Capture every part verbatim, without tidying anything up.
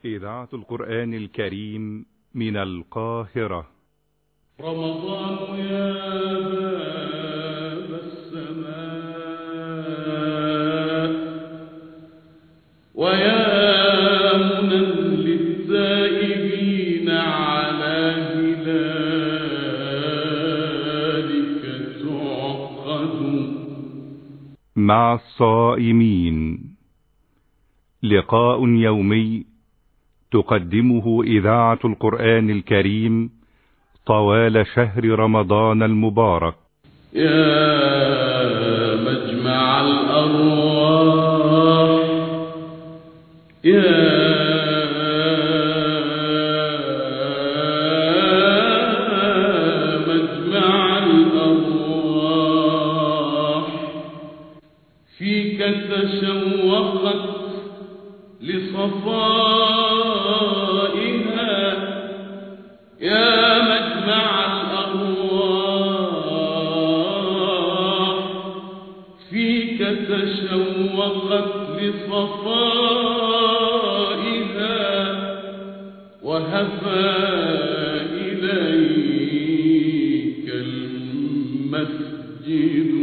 إذاعة القرآن الكريم من القاهرة. رمضان يا باب السماء ويا منى للتائبين على هلالك تعقد. مع الصائمين لقاء يومي تقدمه إذاعة القرآن الكريم طوال شهر رمضان المبارك. يا مجمع الأرواح يا مجمع الأرواح فيك تشوقت لصفائها يا مجمع الأرواح فيك تشوقت لصفائها وهفى إليك المسجد.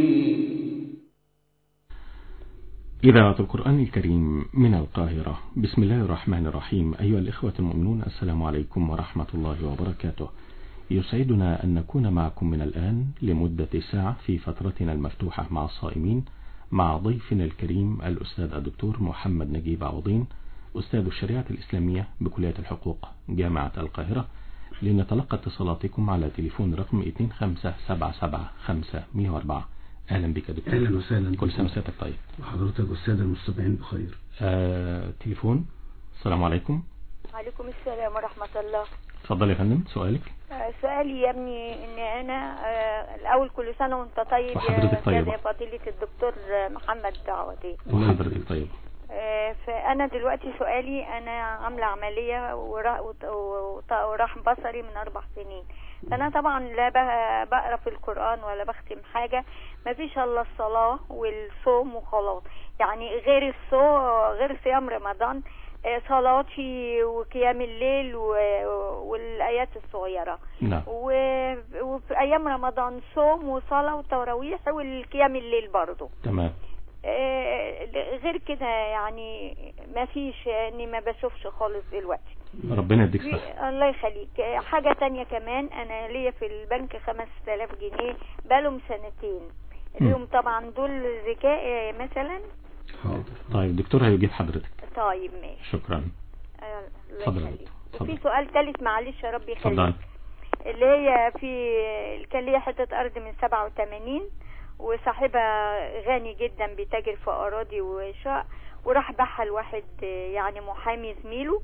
إذاعة القرآن الكريم من القاهرة. بسم الله الرحمن الرحيم. أيها الإخوة المؤمنون، السلام عليكم ورحمة الله وبركاته. يسعدنا أن نكون معكم من الآن لمدة ساعة في فترتنا المفتوحة مع الصائمين، مع ضيفنا الكريم الأستاذ الدكتور محمد نجيب عوضين، أستاذ الشريعة الإسلامية بكلية الحقوق جامعة القاهرة، لنتلقى اتصالاتكم على تليفون رقم اثنين خمسة سبعة سبعة خمسة مئة وأربعة. أهلا بك دكتور. أهلا وسهلا. كل سنة وسيادتك طيب. وحضرتك والسادة المستمعين بخير. آه، تليفون. السلام عليكم. وعليكم السلام ورحمة الله. اتفضل يا فندم، سؤالك. آه، سؤالي يا ابني ان انا آه، الاول كل سنة وانت طيب وحضرتك طيب يا فضيلة الدكتور محمد عوضين. وحضرتك طيب. آه، فانا دلوقتي سؤالي، انا عاملة عملية وراح بصري من اربع سنين، فانا طبعا لا بقرا في القرآن ولا بختم حاجة، ما فيش الا الصلاة والصوم وخلاص، يعني غير الصوم غير صيام رمضان صلاتي وقيام الليل والآيات الصغيرة. نعم. وفي أيام رمضان صوم وصلاة وتراويح والقيام الليل برضو. تمام. غير كده يعني ما فيش، اني ما بشوفش خالص دلوقتي. ربنا يديك صحة. الله يخليك. حاجة تانية كمان، انا ليا في البنك خمس تلاف جنيه بقالهم سنتين، اليوم طبعا دول ذكاء مثلا. حاضر. طيب دكتور هيجيب حضرتك. طيب ماشي. شكرا. الله. وفي سؤال ثالث معلش يا ربي يخليك. اتفضل. اللي هي في كان ليا حتة ارض من سبعة وثمانين، وصاحبها غني جدا بيتاجر في اراضي وشقق، وراح باعها لواحد يعني محامي زميله،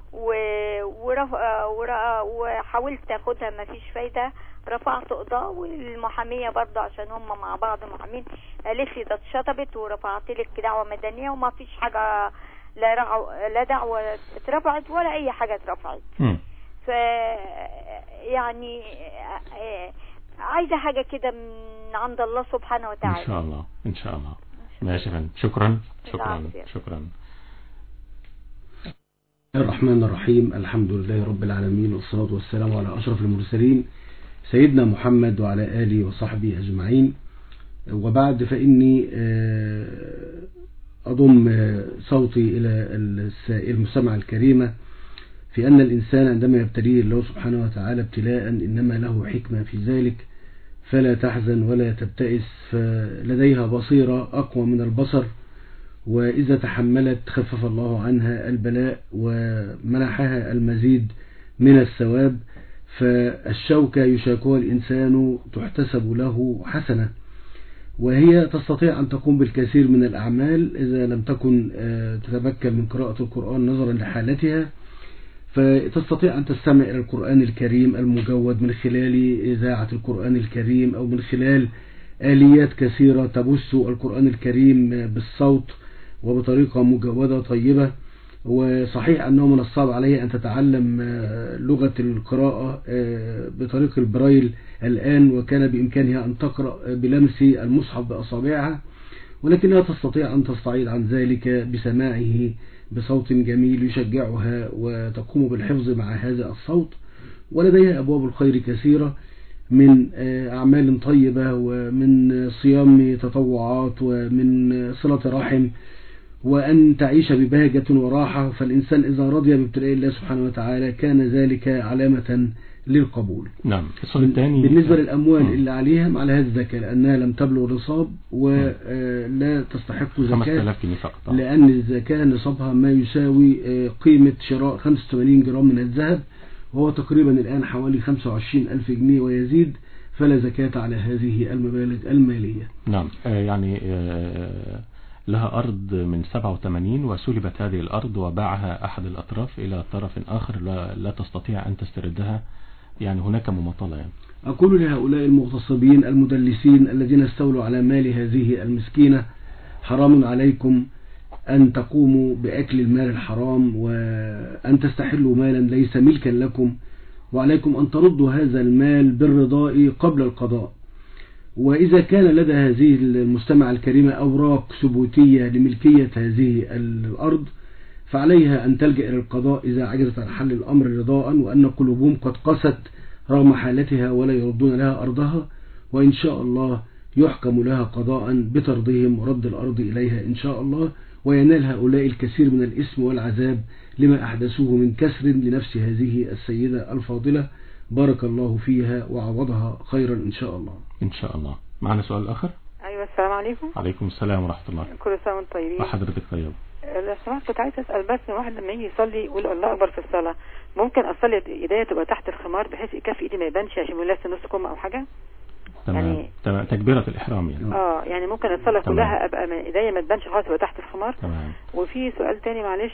وحاولت اخدها ما فيش فايدة، رفعت قضاء، والمحامية برضه عشان هم مع بعض محامين قالت لي ده اتشطبت، ورفعت لك دعوة مدنية وما فيش حاجة، لا رعو لا دعوة اترفعت ولا اي حاجة اترفعت. ف يعني عايزة حاجة كده من عند الله سبحانه وتعالى. ان شاء الله ان شاء الله. ماشي يا فندم. شكرا شكرا شكرا. الرحمن الرحيم. الحمد لله رب العالمين، والصلاة والسلام على أشرف المرسلين سيدنا محمد وعلى آله وصحبه أجمعين، وبعد، فإني أضم صوتي إلى المستمع الكريمة في أن الإنسان عندما يبتليه الله سبحانه وتعالى ابتلاء إنما له حكمة في ذلك، فلا تحزن ولا تبتئس، فلديها بصيرة أقوى من البصر، وإذا تحملت خفف الله عنها البلاء ومنحها المزيد من الثواب. فالشوكة يشاكها الإنسان تحتسب له حسنة، وهي تستطيع أن تقوم بالكثير من الأعمال إذا لم تكن تتمكن من قراءة القرآن نظرا لحالتها، فتستطيع أن تستمع إلى القرآن الكريم المجود من خلال إذاعة القرآن الكريم، أو من خلال آليات كثيرة تبث القرآن الكريم بالصوت وبطريقة مجودة طيبة. وصحيح أنه من الصعب عليه أن تتعلم لغة القراءة بطريق البرايل الآن، وكان بإمكانها أن تقرأ بلمس المصحف بأصابعها، ولكنها تستطيع أن تستعيد عن ذلك بسماعه بصوت جميل يشجعها وتقوم بالحفظ مع هذا الصوت. ولديها أبواب الخير كثيرة من أعمال طيبة ومن صيام تطوعات ومن صلة رحم، وأن تعيش ببهجة وراحة. فالإنسان إذا رضي بابتلاء الله سبحانه وتعالى كان ذلك علامة للقبول. نعم. السؤال الثاني بالنسبة للأموال م. اللي عليها على هذه الزكاة لأنها لم تبلغ نصاب ولا تستحق زكاة، لأن الزكاة نصابها ما يساوي قيمة شراء خمسة وثمانين جرام من الذهب، وهو تقريبا الآن حوالي خمسة وعشرين ألف جنيه ويزيد، فلا زكاة على هذه المبالغ المالية. نعم. يعني لها أرض من سبعة وثمانين وسلبت هذه الأرض وباعها أحد الأطراف إلى طرف آخر لا, لا تستطيع أن تستردها، يعني هناك مماطلة. يعني أقول لهؤلاء المغتصبين المدلسين الذين استولوا على مال هذه المسكينة: حرام عليكم أن تقوموا بأكل المال الحرام وأن تستحلوا مالا ليس ملكا لكم، وعليكم أن تردوا هذا المال بالرضاء قبل القضاء. وإذا كان لدى هذه المستمع الكريمة أوراق ثبوتية لملكية هذه الأرض فعليها أن تلجأ إلى القضاء إذا عجزت عن حل الأمر رضاء، وأن قلوبهم قد قست رغم حالتها ولا يردون لها أرضها، وإن شاء الله يحكم لها قضاء بترضيهم ورد الأرض إليها إن شاء الله، وينال هؤلاء الكثير من الإثم والعذاب لما أحدثوه من كسر لنفس هذه السيدة الفاضلة. بارك الله فيها وعوضها خيرا إن شاء الله. إن شاء الله. معنا سؤال آخر. أيوة، السلام عليكم. عليكم السلام ورحمة الله. كل سنة وانتم طيبين. وحضرتك طيب. لو سمحت كنت عايز أسأل بس، واحد لما يجي يصلي يقول الله أكبر في الصلاة، ممكن أصلي إيديا تبقى تحت الخمار بحيث كف إيدي ما يبانش عشان يلاقي نص كم أو حاجة؟ تمام. يعني تمام. تكبيرة الإحرام يعني. اه يعني ممكن الصلاة كلها أبقى إيديا ما تبانش خالص، تبقى تحت الخمار. تمام. وفي سؤال تاني معلش،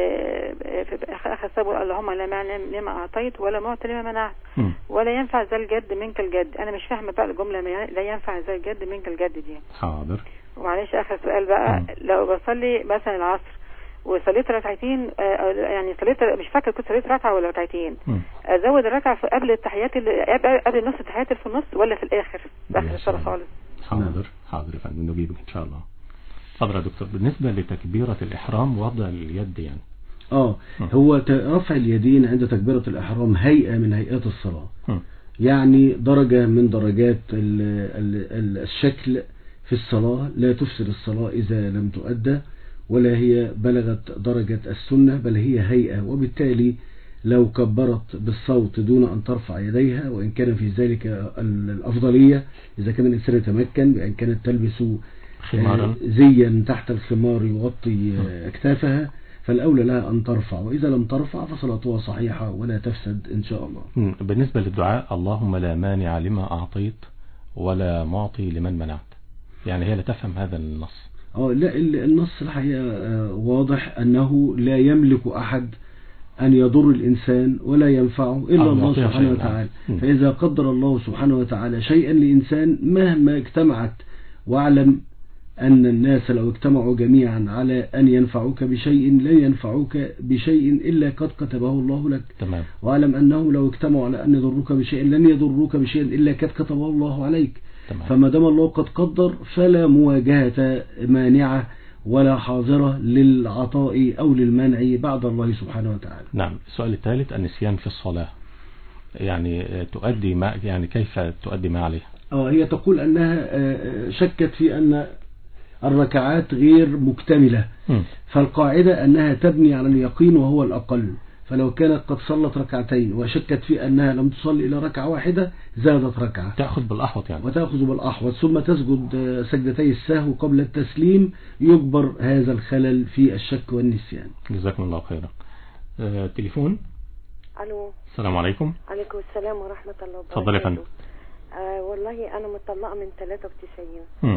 في أخ سابوا اللهم لا مانع لما أعطيت ولا معطي لما منعت ولا ينفع ذا الجد منك الجد. أنا مش فاهمة بقى الجملة لا ينفع ذا الجد منك الجد دي. حاضر. ومعلش آخر سؤال بقى، م. لو بصلي مثلا العصر وصليت ركعتين، يعني صليت مش فاكر كنت صليت ركعة ولا ركعتين، ازود الركعة في قبل التحيات اللي قبل نص التحيات اللي في النص ولا في الاخر في اخر الصلاة خالص؟ حاضر. حاضر يا فندم، نجيبك ان شاء الله. اتفضل يا دكتور. بالنسبة لتكبيرة الإحرام وضع اليد يعني اه م. هو رفع اليدين عند تكبيرة الإحرام هيئة من هيئات الصلاة، م. يعني درجة من درجات ال ال ال الشكل في الصلاة، لا تفسد الصلاة إذا لم تؤدى، ولا هي بلغت درجة السنة، بل هي هيئة. وبالتالي لو كبرت بالصوت دون أن ترفع يديها، وإن كان في ذلك الأفضلية إذا كان الإنسان يتمكن بأن كانت تلبس خمارا زيا تحت الخمار يغطي أكتافها، فالأولى لها أن ترفع، وإذا لم ترفع فصلاتها صحيحة ولا تفسد إن شاء الله. بالنسبة للدعاء اللهم لا مانع لما أعطيت ولا معطي لمن منعت، يعني هي لا تفهم هذا النص. اه لا، النص الحقيقة واضح أنه لا يملك أحد أن يضر الإنسان ولا ينفعه إلا الله سبحانه وتعالى. فإذا قدر الله سبحانه وتعالى شيئا لإنسان مهما اجتمعت، واعلم أن الناس لو اجتمعوا جميعا على أن ينفعوك بشيء لن ينفعوك بشيء إلا قد كتبه الله لك. تمام. واعلم أنهم لو اجتمعوا على أن يضروك بشيء لن يضروك بشيء إلا قد كتبه الله عليك. تمام. فما دام الله قد قدر فلا مواجهة مانعة ولا حاضرة للعطاء أو للمنع بعد الله سبحانه وتعالى. نعم. السؤال الثالث، النسيان في الصلاة، يعني تؤدي ما يعني كيف تؤدي ما عليها؟ اه هي تقول أنها شكت في أن الركعات غير مكتملة، م. فالقاعدة أنها تبني على اليقين وهو الأقل، فلو كانت قد صلت ركعتين وشكت في أنها لم تصلي إلى ركعة واحدة زادت ركعة، تأخذ بالأحوط يعني، وتأخذ بالأحوط ثم تسجد سجدتي السهو قبل التسليم، يجبر هذا الخلل في الشك والنسيان. جزاكم الله خيرا. آه، تليفون. ألو. السلام عليكم. عليكم السلام ورحمة الله وبركاته. تفضل يا فندم. آه والله أنا مطلقة من ثلاثة وتسعين. م.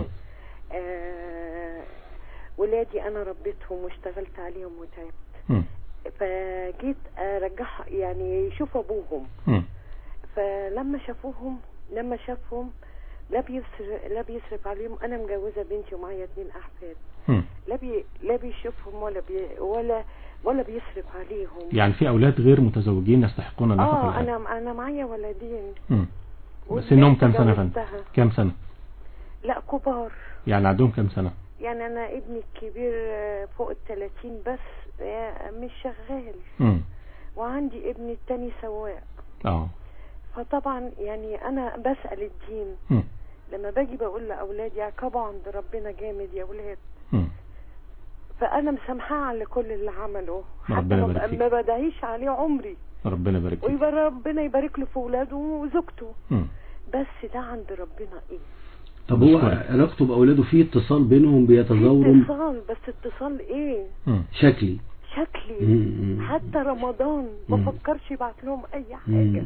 آه ولادي أنا ربيتهم واشتغلت عليهم وتعبت. م. فجيت ارجعها يعني يشوفوا ابوهم، م. فلما شافوهم لما شافهم لا بيصرف لا بيصرف عليهم. انا مجوزه بنتي ومعايا اتنين احفاد، لا بي لا بيشوفهم ولا بي ولا ولا بيصرف عليهم. يعني في اولاد غير متزوجين يستحقون النفقه؟ اه انا انا معايا ولدين. سنهم كم سنه فندم؟ كم سنه؟ لا كبار. يعني عندهم كم سنه؟ يعني انا ابني الكبير فوق الثلاثين بس مش شغال. مم. وعندي ابني التاني سواق. اه فطبعا يعني انا بسأل الدين. مم. لما باجي بقول لاولادي عقابوا عند ربنا جامد يا اولاد. مم. فانا مسامحاه على كل اللي عمله، حتى ربنا يبارك فيك. ما بدعيش عليه عمري، ربنا يبارك فيك. وربنا يبارك له في اولاده وزوجته. مم. بس ده عند ربنا ايه. طب هو علاقته باولاده في اتصال بينهم بيتزاوروا؟ اتصال، بس اتصال ايه؟ مم. شكلي شكلي. مم. حتى رمضان ما فكرش يبعت لهم اي حاجه.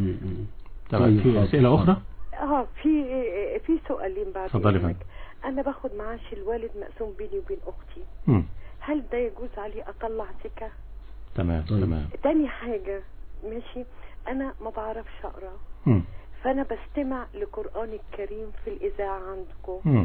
طيب في اسئله اخرى؟ اه في في سؤالين بعد اتفضلي فندم. انا باخد معاش الوالد مقسوم بيني وبين اختي. مم. هل ده يجوز عليه اطلع زكاه؟ تمام طيب. تمام. تاني حاجه ماشي، انا ما بعرفش اقرا، مم. فانا بستمع لقرآن الكريم في الاذاعه عندكم. مم.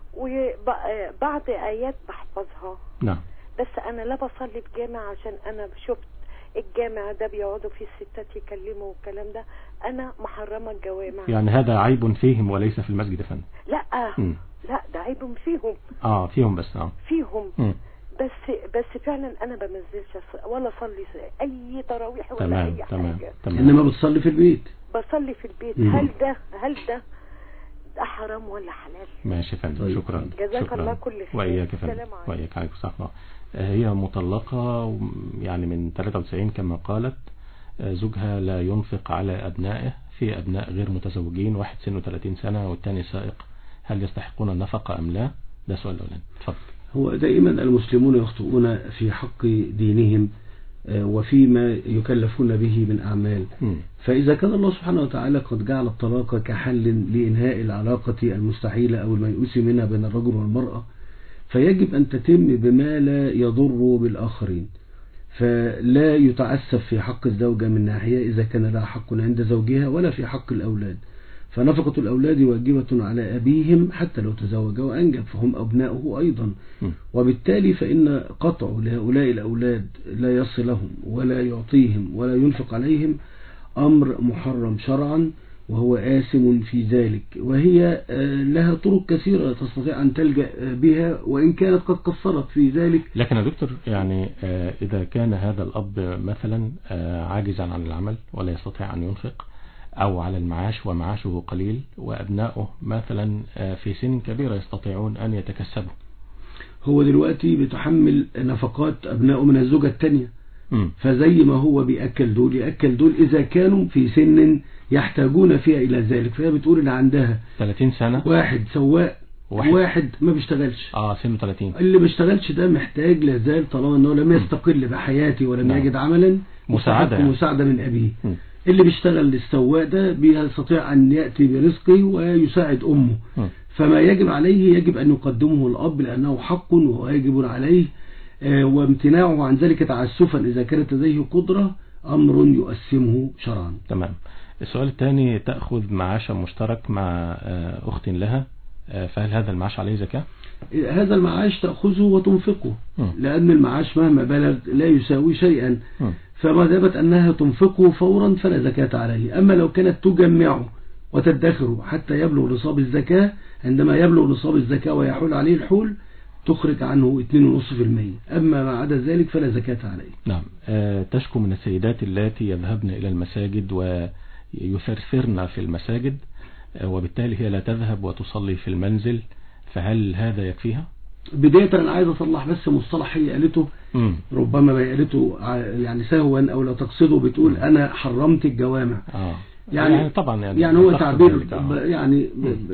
وبعض ايات بحفظها. نعم. بس انا لا بصلي في جامع، عشان انا شفت الجامع ده بيقعدوا فيه الستات يكلموا والكلام ده، انا محرمه الجوامع. يعني هذا عيب فيهم وليس في المسجد يا فندم؟ لا مم. لا ده عيب فيهم. اه فيهم بس. اه فيهم. مم. بس بس فعلا انا بمنزلش ولا اصلي اي تراويح ولا تمام اي تمام حاجه. تمام. انما بتصلي في البيت؟ بصلي في البيت. مم. هل ده هل ده ده حرام ولا حلال؟ ماشي يا فندم. طيب. شكرا. جزاك شكرا. الله كل خير. واياك يا فندم. السلام عليكم. واياك. عليكم السلام. هي مطلقة يعني من ثلاثة وتسعين كما قالت. زوجها لا ينفق على أبنائه، في أبناء غير متزوجين، واحد سنه ثلاثين سنة والثاني سائق، هل يستحقون النفقة أم لا؟ ده سؤال الأولاني. اتفضل. هو دائما المسلمون يخطئون في حق دينهم وفيما يكلفون به من أعمال. م. فإذا كان الله سبحانه وتعالى قد جعل الطلاق كحل لإنهاء العلاقة المستحيلة أو الميؤوس منها بين الرجل والمرأة، فيجب أن تتم بما لا يضر بالآخرين، فلا يتعسف في حق الزوجة من ناحية إذا كان لها حق عند زوجها، ولا في حق الأولاد، فنفقة الأولاد واجبة على أبيهم حتى لو تزوج وأنجب، فهم أبناؤه أيضا. وبالتالي فإن قطع لهؤلاء الأولاد لا يصلهم ولا يعطيهم ولا ينفق عليهم أمر محرم شرعا، وهو آثم في ذلك، وهي لها طرق كثيرة تستطيع أن تلجأ بها وإن كانت قد قصرت في ذلك. لكن يا دكتور يعني إذا كان هذا الأب مثلا عاجزا عن العمل ولا يستطيع أن ينفق، أو على المعاش ومعاشه قليل، وأبناؤه مثلا في سن كبيرة يستطيعون أن يتكسبوا، هو دلوقتي بتحمل نفقات أبنائه من الزوجة الثانية، فزي ما هو بيأكل دول يأكل دول إذا كانوا في سن يحتاجون فيها إلى ذلك. فهي بتقول إن عندها ثلاثين سنة واحد سواق واحد, واحد ما بيشتغلش، اه سنه ثلاثين، اللي بيشتغلش ده محتاج لازال طالما انه لم يستقل بحياته ولم نعم. يجد عملا مساعدة يعني. مساعدة من أبيه. م. اللي بيشتغل للسواق ده بيستطيع أن يأتي برزقه ويساعد أمه. م. فما يجب عليه يجب أن يقدمه الأب لأنه حق وواجب عليه، وامتناعه عن ذلك تعسفا إذا كانت لديه قدرة أمر يؤسمه شرعا. تمام. السؤال الثاني، تأخذ معاشا مشترك مع أخت لها، فهل هذا المعاش عليه زكاة؟ هذا المعاش تأخذه وتنفقه، م. لأن المعاش مهما بلغ لا يساوي شيئا، م. فما دامت أنها تنفقه فورا فلا زكاة عليه. أما لو كانت تجمعه وتدخره حتى يبلغ نصاب الزكاة، عندما يبلغ نصاب الزكاة ويحول عليه الحول تخرج عنه اثنين فاصلة خمسة بالمئة، أما ما عدا ذلك فلا زكاة عليه. نعم. أه تشكو من السيدات اللاتي يذهبن إلى المساجد ويثرثرن في المساجد، أه وبالتالي هي لا تذهب وتصلي في المنزل، فهل هذا يكفيها؟ بداية أنا عايز أصلح بس مصطلح هي قالته، م. ربما ما قالته يعني سهوا أو لا تقصده، بتقول م. أنا حرمت الجوامع. آه. يعني, يعني طبعا يعني, يعني هو تعبير يعني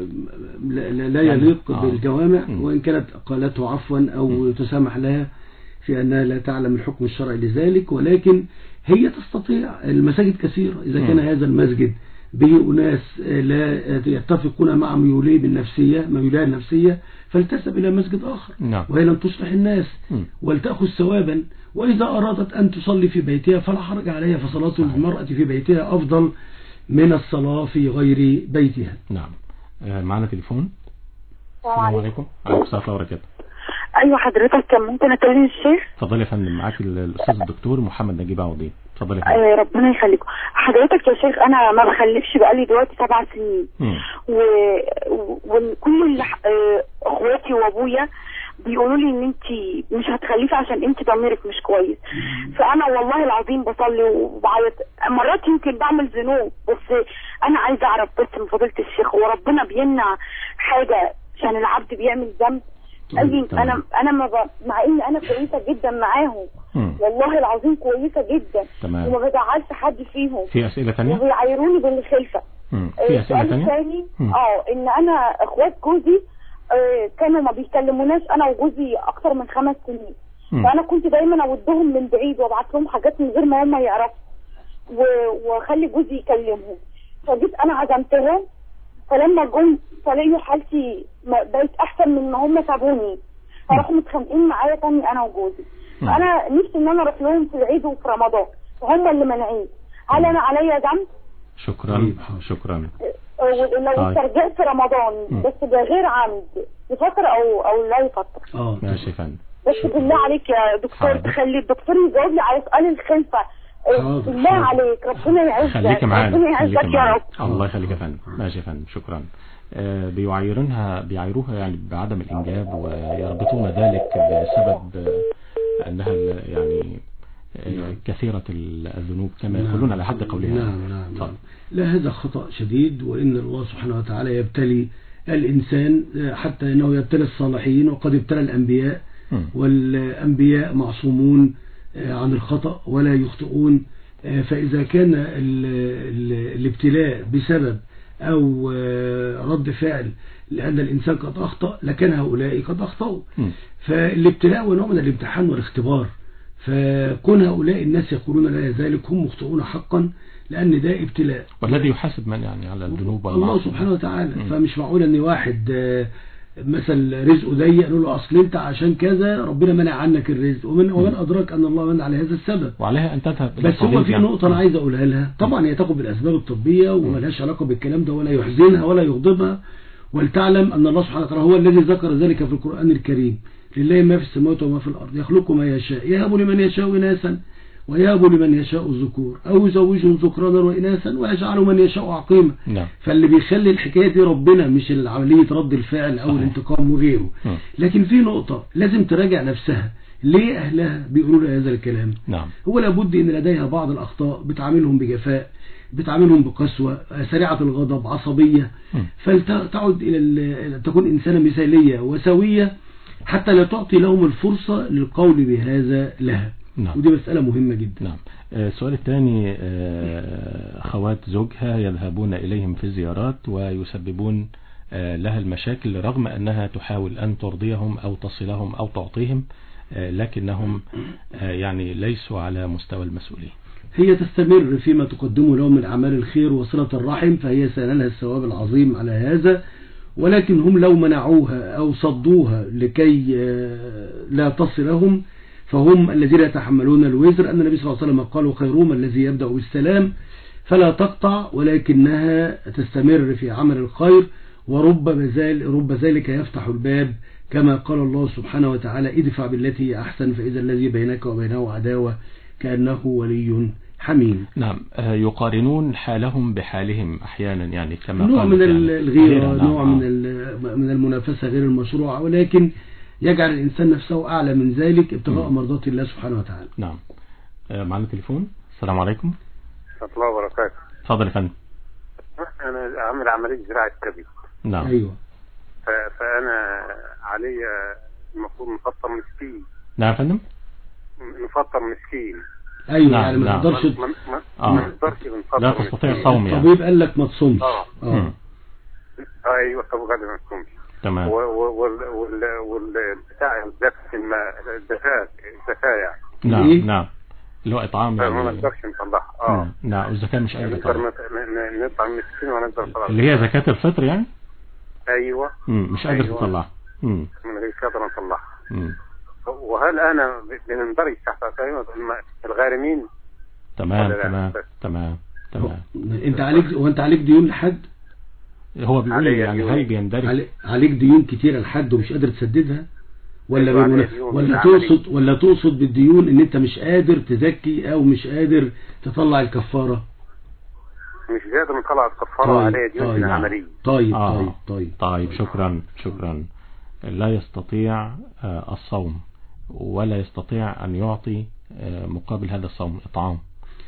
لا, لا يليق يعني بالجوامع، آه. وإن كانت قالته عفوا أو م. تسامح لها في أنها لا تعلم الحكم الشرعي لذلك، ولكن هي تستطيع. المساجد كثيرة، إذا م. كان هذا المسجد به أناس لا يتفقون مع ميوليه بالنفسية ميوليه النفسية فلتذهب إلى مسجد آخر، نعم. وهي لم تصلح الناس م. ولتأخذ ثوابا، وإذا أرادت أن تصلي في بيتها فلا حرج عليها، فصلاة المرأة في بيتها أفضل من الصلاة في غير بيتها. نعم. معنا تليفون. السلام عليكم. عليكم السلام ورحمة الله وبركاته. ايوه حضرتك ممكن اكلم الشيخ؟ اتفضلي يا فندم، معاك الاستاذ الدكتور محمد نجيب عوضين. اتفضلي يا فندم. آه ربنا يخليكم. حضرتك يا شيخ انا ما بخلفش بقالي دلوقتي سبع سنين، و... وكل اخواتي وابويا بيقولوا لي ان انت مش هتخلفي عشان انت ضميرك مش كويس. فانا والله العظيم بصلي وبعيط، مرات يمكن بعمل ذنوب، بس انا عايزه اعرف بس من فضيله الشيخ، هو ربنا بيمنع حاجه عشان العبد بيعمل ذنب؟ أي انا انا ما ب... مع ان انا كويسه جدا معاهم، والله العظيم كويسه جدا، تمام. وما بدعلش حد فيهم. في اسئله ثانيه؟ وبيعايروني بالخلفه. في اسئله ثانيه؟ اه ان انا اخوات جوزي آه كانوا ما بيكلموناش انا وجوزي اكتر من خمس سنين، فانا كنت دايما اودهم من بعيد وابعت لهم حاجات من غير ما هم يعرفوا، واخلي جوزي يكلمهم. فجيت انا عزمتهم، فلما جم فلاقوا حالتي بقت احسن من ما هم سابوني، فراحوا متخانقين معايا تاني انا وجوزي. فانا نفسي ان انا اروح لهم في العيد وفي رمضان، فهم اللي منعين. هل انا عليا ذنب؟ شكرا شكرا. لو استرجعت في رمضان بس بغير عمد يفطر او او لا يفطر؟ اه ماشي يا فندم. بس بالله عليك يا دكتور تخلي الدكتور يجاوب لي على سؤال الخلفه. بالله عليك ربنا يعزك، خليك معانا، ربنا يعزك يا رب. الله يخليك يا فندم. ماشي يا فندم شكرا. آه بيعايرونها بيعايروها يعني بعدم الانجاب، ويربطون ذلك بسبب آه انها يعني آه كثيرة الذنوب كما يقولون على حد قولها. نعم نعم, نعم. لا هذا خطأ شديد، وإن الله سبحانه وتعالى يبتلي الإنسان حتى أنه يبتلي الصالحين، وقد ابتلى الأنبياء، والأنبياء معصومون عن الخطأ ولا يخطئون. فإذا كان ال ال الابتلاء بسبب أو رد فعل لأن الإنسان قد أخطأ لكان هؤلاء قد أخطأوا. فالابتلاء ونوع من الامتحان والاختبار، فكون هؤلاء الناس يقولون لا ذلك هم مخطئون حقا، لأن ده ابتلاء. والذي يحاسب من يعني على الذنوب الله سبحانه وتعالى. م. فمش معقول أن واحد مثلا رزقه ضيق نقول له أصل أنت عشان كذا ربنا منع عنك الرزق، ومن, ومن أدراك أن الله منع على هذا السبب، وعليها أن تذهب. بس هو في نقطة أنا عايز أقولها لها. طبعا هي تاخد بالأسباب الطبية وملهاش علاقة بالكلام ده، ولا يحزنها ولا يغضبها، ولتعلم أن الله سبحانه وتعالى هو الذي ذكر ذلك في القرآن الكريم. لله ما في السماوات وما في الأرض، يخلق ما يشاء، يهب لمن يشاء إناثا ويهب لمن يشاء الذكور أو يزوجهم ذكرانا وإناثا ويجعل من يشاء عقيما. نعم. فاللي بيخلي الحكاية دي ربنا، مش العملية رد الفعل أو الانتقام وغيره. م. لكن في نقطة لازم تراجع نفسها، ليه أهلها بيقولوا لها هذا الكلام؟ نعم. هو لابد إن لديها بعض الأخطاء بتعاملهم بجفاء، بتعاملهم بقسوة، سريعة الغضب، عصبية، فلتعد إلى تكون إنسانة مثالية وسوية حتى لا تعطي لهم الفرصة للقول بهذا لها. نعم. ودي مسألة مهمة جدا. نعم. السؤال الثاني، أخوات زوجها يذهبون إليهم في الزيارات ويسببون لها المشاكل رغم أنها تحاول أن ترضيهم أو تصلهم أو تعطيهم، لكنهم يعني ليسوا على مستوى المسؤولية. هي تستمر فيما تقدمه لهم من أعمال الخير وصلة الرحم، فهي سينالها الثواب العظيم على هذا، ولكن هم لو منعوها أو صدوها لكي لا تصلهم فهم الذين يتحملون الوزر. أن النبي صلى الله عليه وسلم قال خيرهم الذي يبدأ بالسلام، فلا تقطع ولكنها تستمر في عمل الخير، ورب ذلك رب ذلك يفتح الباب، كما قال الله سبحانه وتعالى ادفع بالتي هي أحسن فإذا الذي بينك وبينه عداوة كأنه ولي حميم. نعم. يقارنون حالهم بحالهم أحيانا، يعني كما نوع قال من يعني الغيرة، نوع من من المنافسة غير المشروعة، ولكن يجعل الإنسان نفسه أعلى من ذلك ابتغاء مرضات الله سبحانه وتعالى. نعم. معنا تليفون. السلام عليكم. ورحمة الله وبركاته. تفضل يا فندم. أنا أعمل عملية زراعة كبد. نعم. أيوة. فأنا علي المفروض نفطر مسكين. نعم يا فندم. نفطر مسكين. أيوة. نعم. يعني ما نعم. تقدرش ما ما آه. ما نقدرش نفطر. لا تستطيع الصوم يعني. الطبيب قال لك ما تصومش. اه. اه. ايوه طب غالبا ما تصومش. تمام. وال وال وال بتاع الزكاة الزكاة الزكاة يعني. نعم. إيه؟ نعم. اللي هو إطعام ما يعني. نقدرش نطلعها. اه. نعم. الزكاة مش أي نقدر زكاة. نطعم مسكين ونقدر نطلعها. اللي هي زكاة الفطر يعني. ايوه. امم مش قادر أيوة. تطلعها. امم من غير قادر نطلعها. امم وهل انا بنندرج تحت الغارمين؟ تمام تمام تمام تمام. انت عليك وانت عليك ديون لحد؟ هو بيقول يعني هل بيندرج عليك ديون كتير لحد ومش قادر تسددها، ولا أيوة ولا تقصد ولا تقصد بالديون ان انت مش قادر تزكي او مش قادر تطلع الكفارة؟ مش قادر نطلع الكفارة. طيب. عليها ديون طيب. العملية. طيب آه. طيب طيب طيب شكرا شكرا. لا يستطيع الصوم ولا يستطيع أن يعطي مقابل هذا الصوم إطعام؟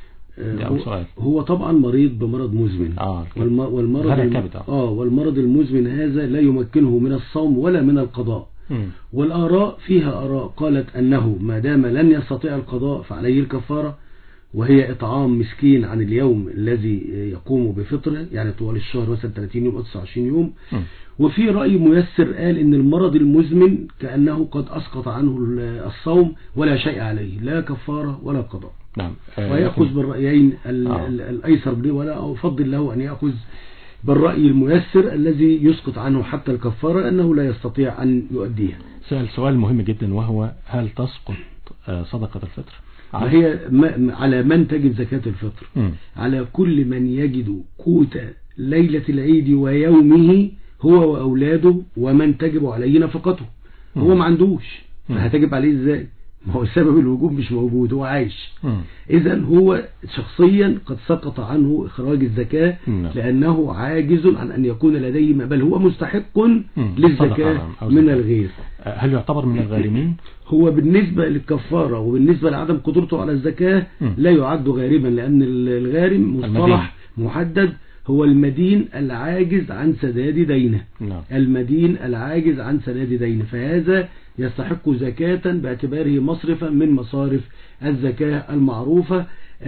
ده أول سؤال. هو طبعا مريض بمرض مزمن. آه والمرض الم... آه والمرض المزمن هذا لا يمكنه من الصوم ولا من القضاء. م. والآراء فيها آراء قالت أنه ما دام لن يستطيع القضاء فعليه الكفارة، وهي إطعام مسكين عن اليوم الذي يقوم بفطره، يعني طوال الشهر مثلا ثلاثين يوم أو تسعة وعشرين يوم. م. وفي رأي ميسر قال إن المرض المزمن كأنه قد أسقط عنه الصوم ولا شيء عليه، لا كفارة ولا قضاء. نعم. ويأخذ بالرأيين آه. الأيسر به، ولا أفضل له أن يأخذ بالرأي الميسر الذي يسقط عنه حتى الكفارة أنه لا يستطيع أن يؤديها. سؤال سؤال مهم جدا، وهو هل تسقط صدقة الفطر؟ هي على من تجد زكاة الفطر. م. على كل من يجد قوت ليلة العيد ويومه هو وأولاده ومن تجب عليه نفقته. م. هو ما عندوش، فهتجب عليه ازاي؟ ما هو سبب الوجوب مش موجود، هو عايش. إذن هو شخصيا قد سقط عنه إخراج الزكاة م. لأنه عاجز عن أن يكون لديه ما، بل هو مستحق م. للزكاة من الغير. هل يعتبر من الغارمين؟ هو بالنسبة للكفارة وبالنسبة لعدم قدرته على الزكاة م. لا يعد غارما، لأن الغارم مصطلح محدد، هو المدين العاجز عن سداد دينه. نعم. المدين العاجز عن سداد دينه، فهذا يستحق زكاة باعتباره مصرفا من مصارف الزكاة المعروفة.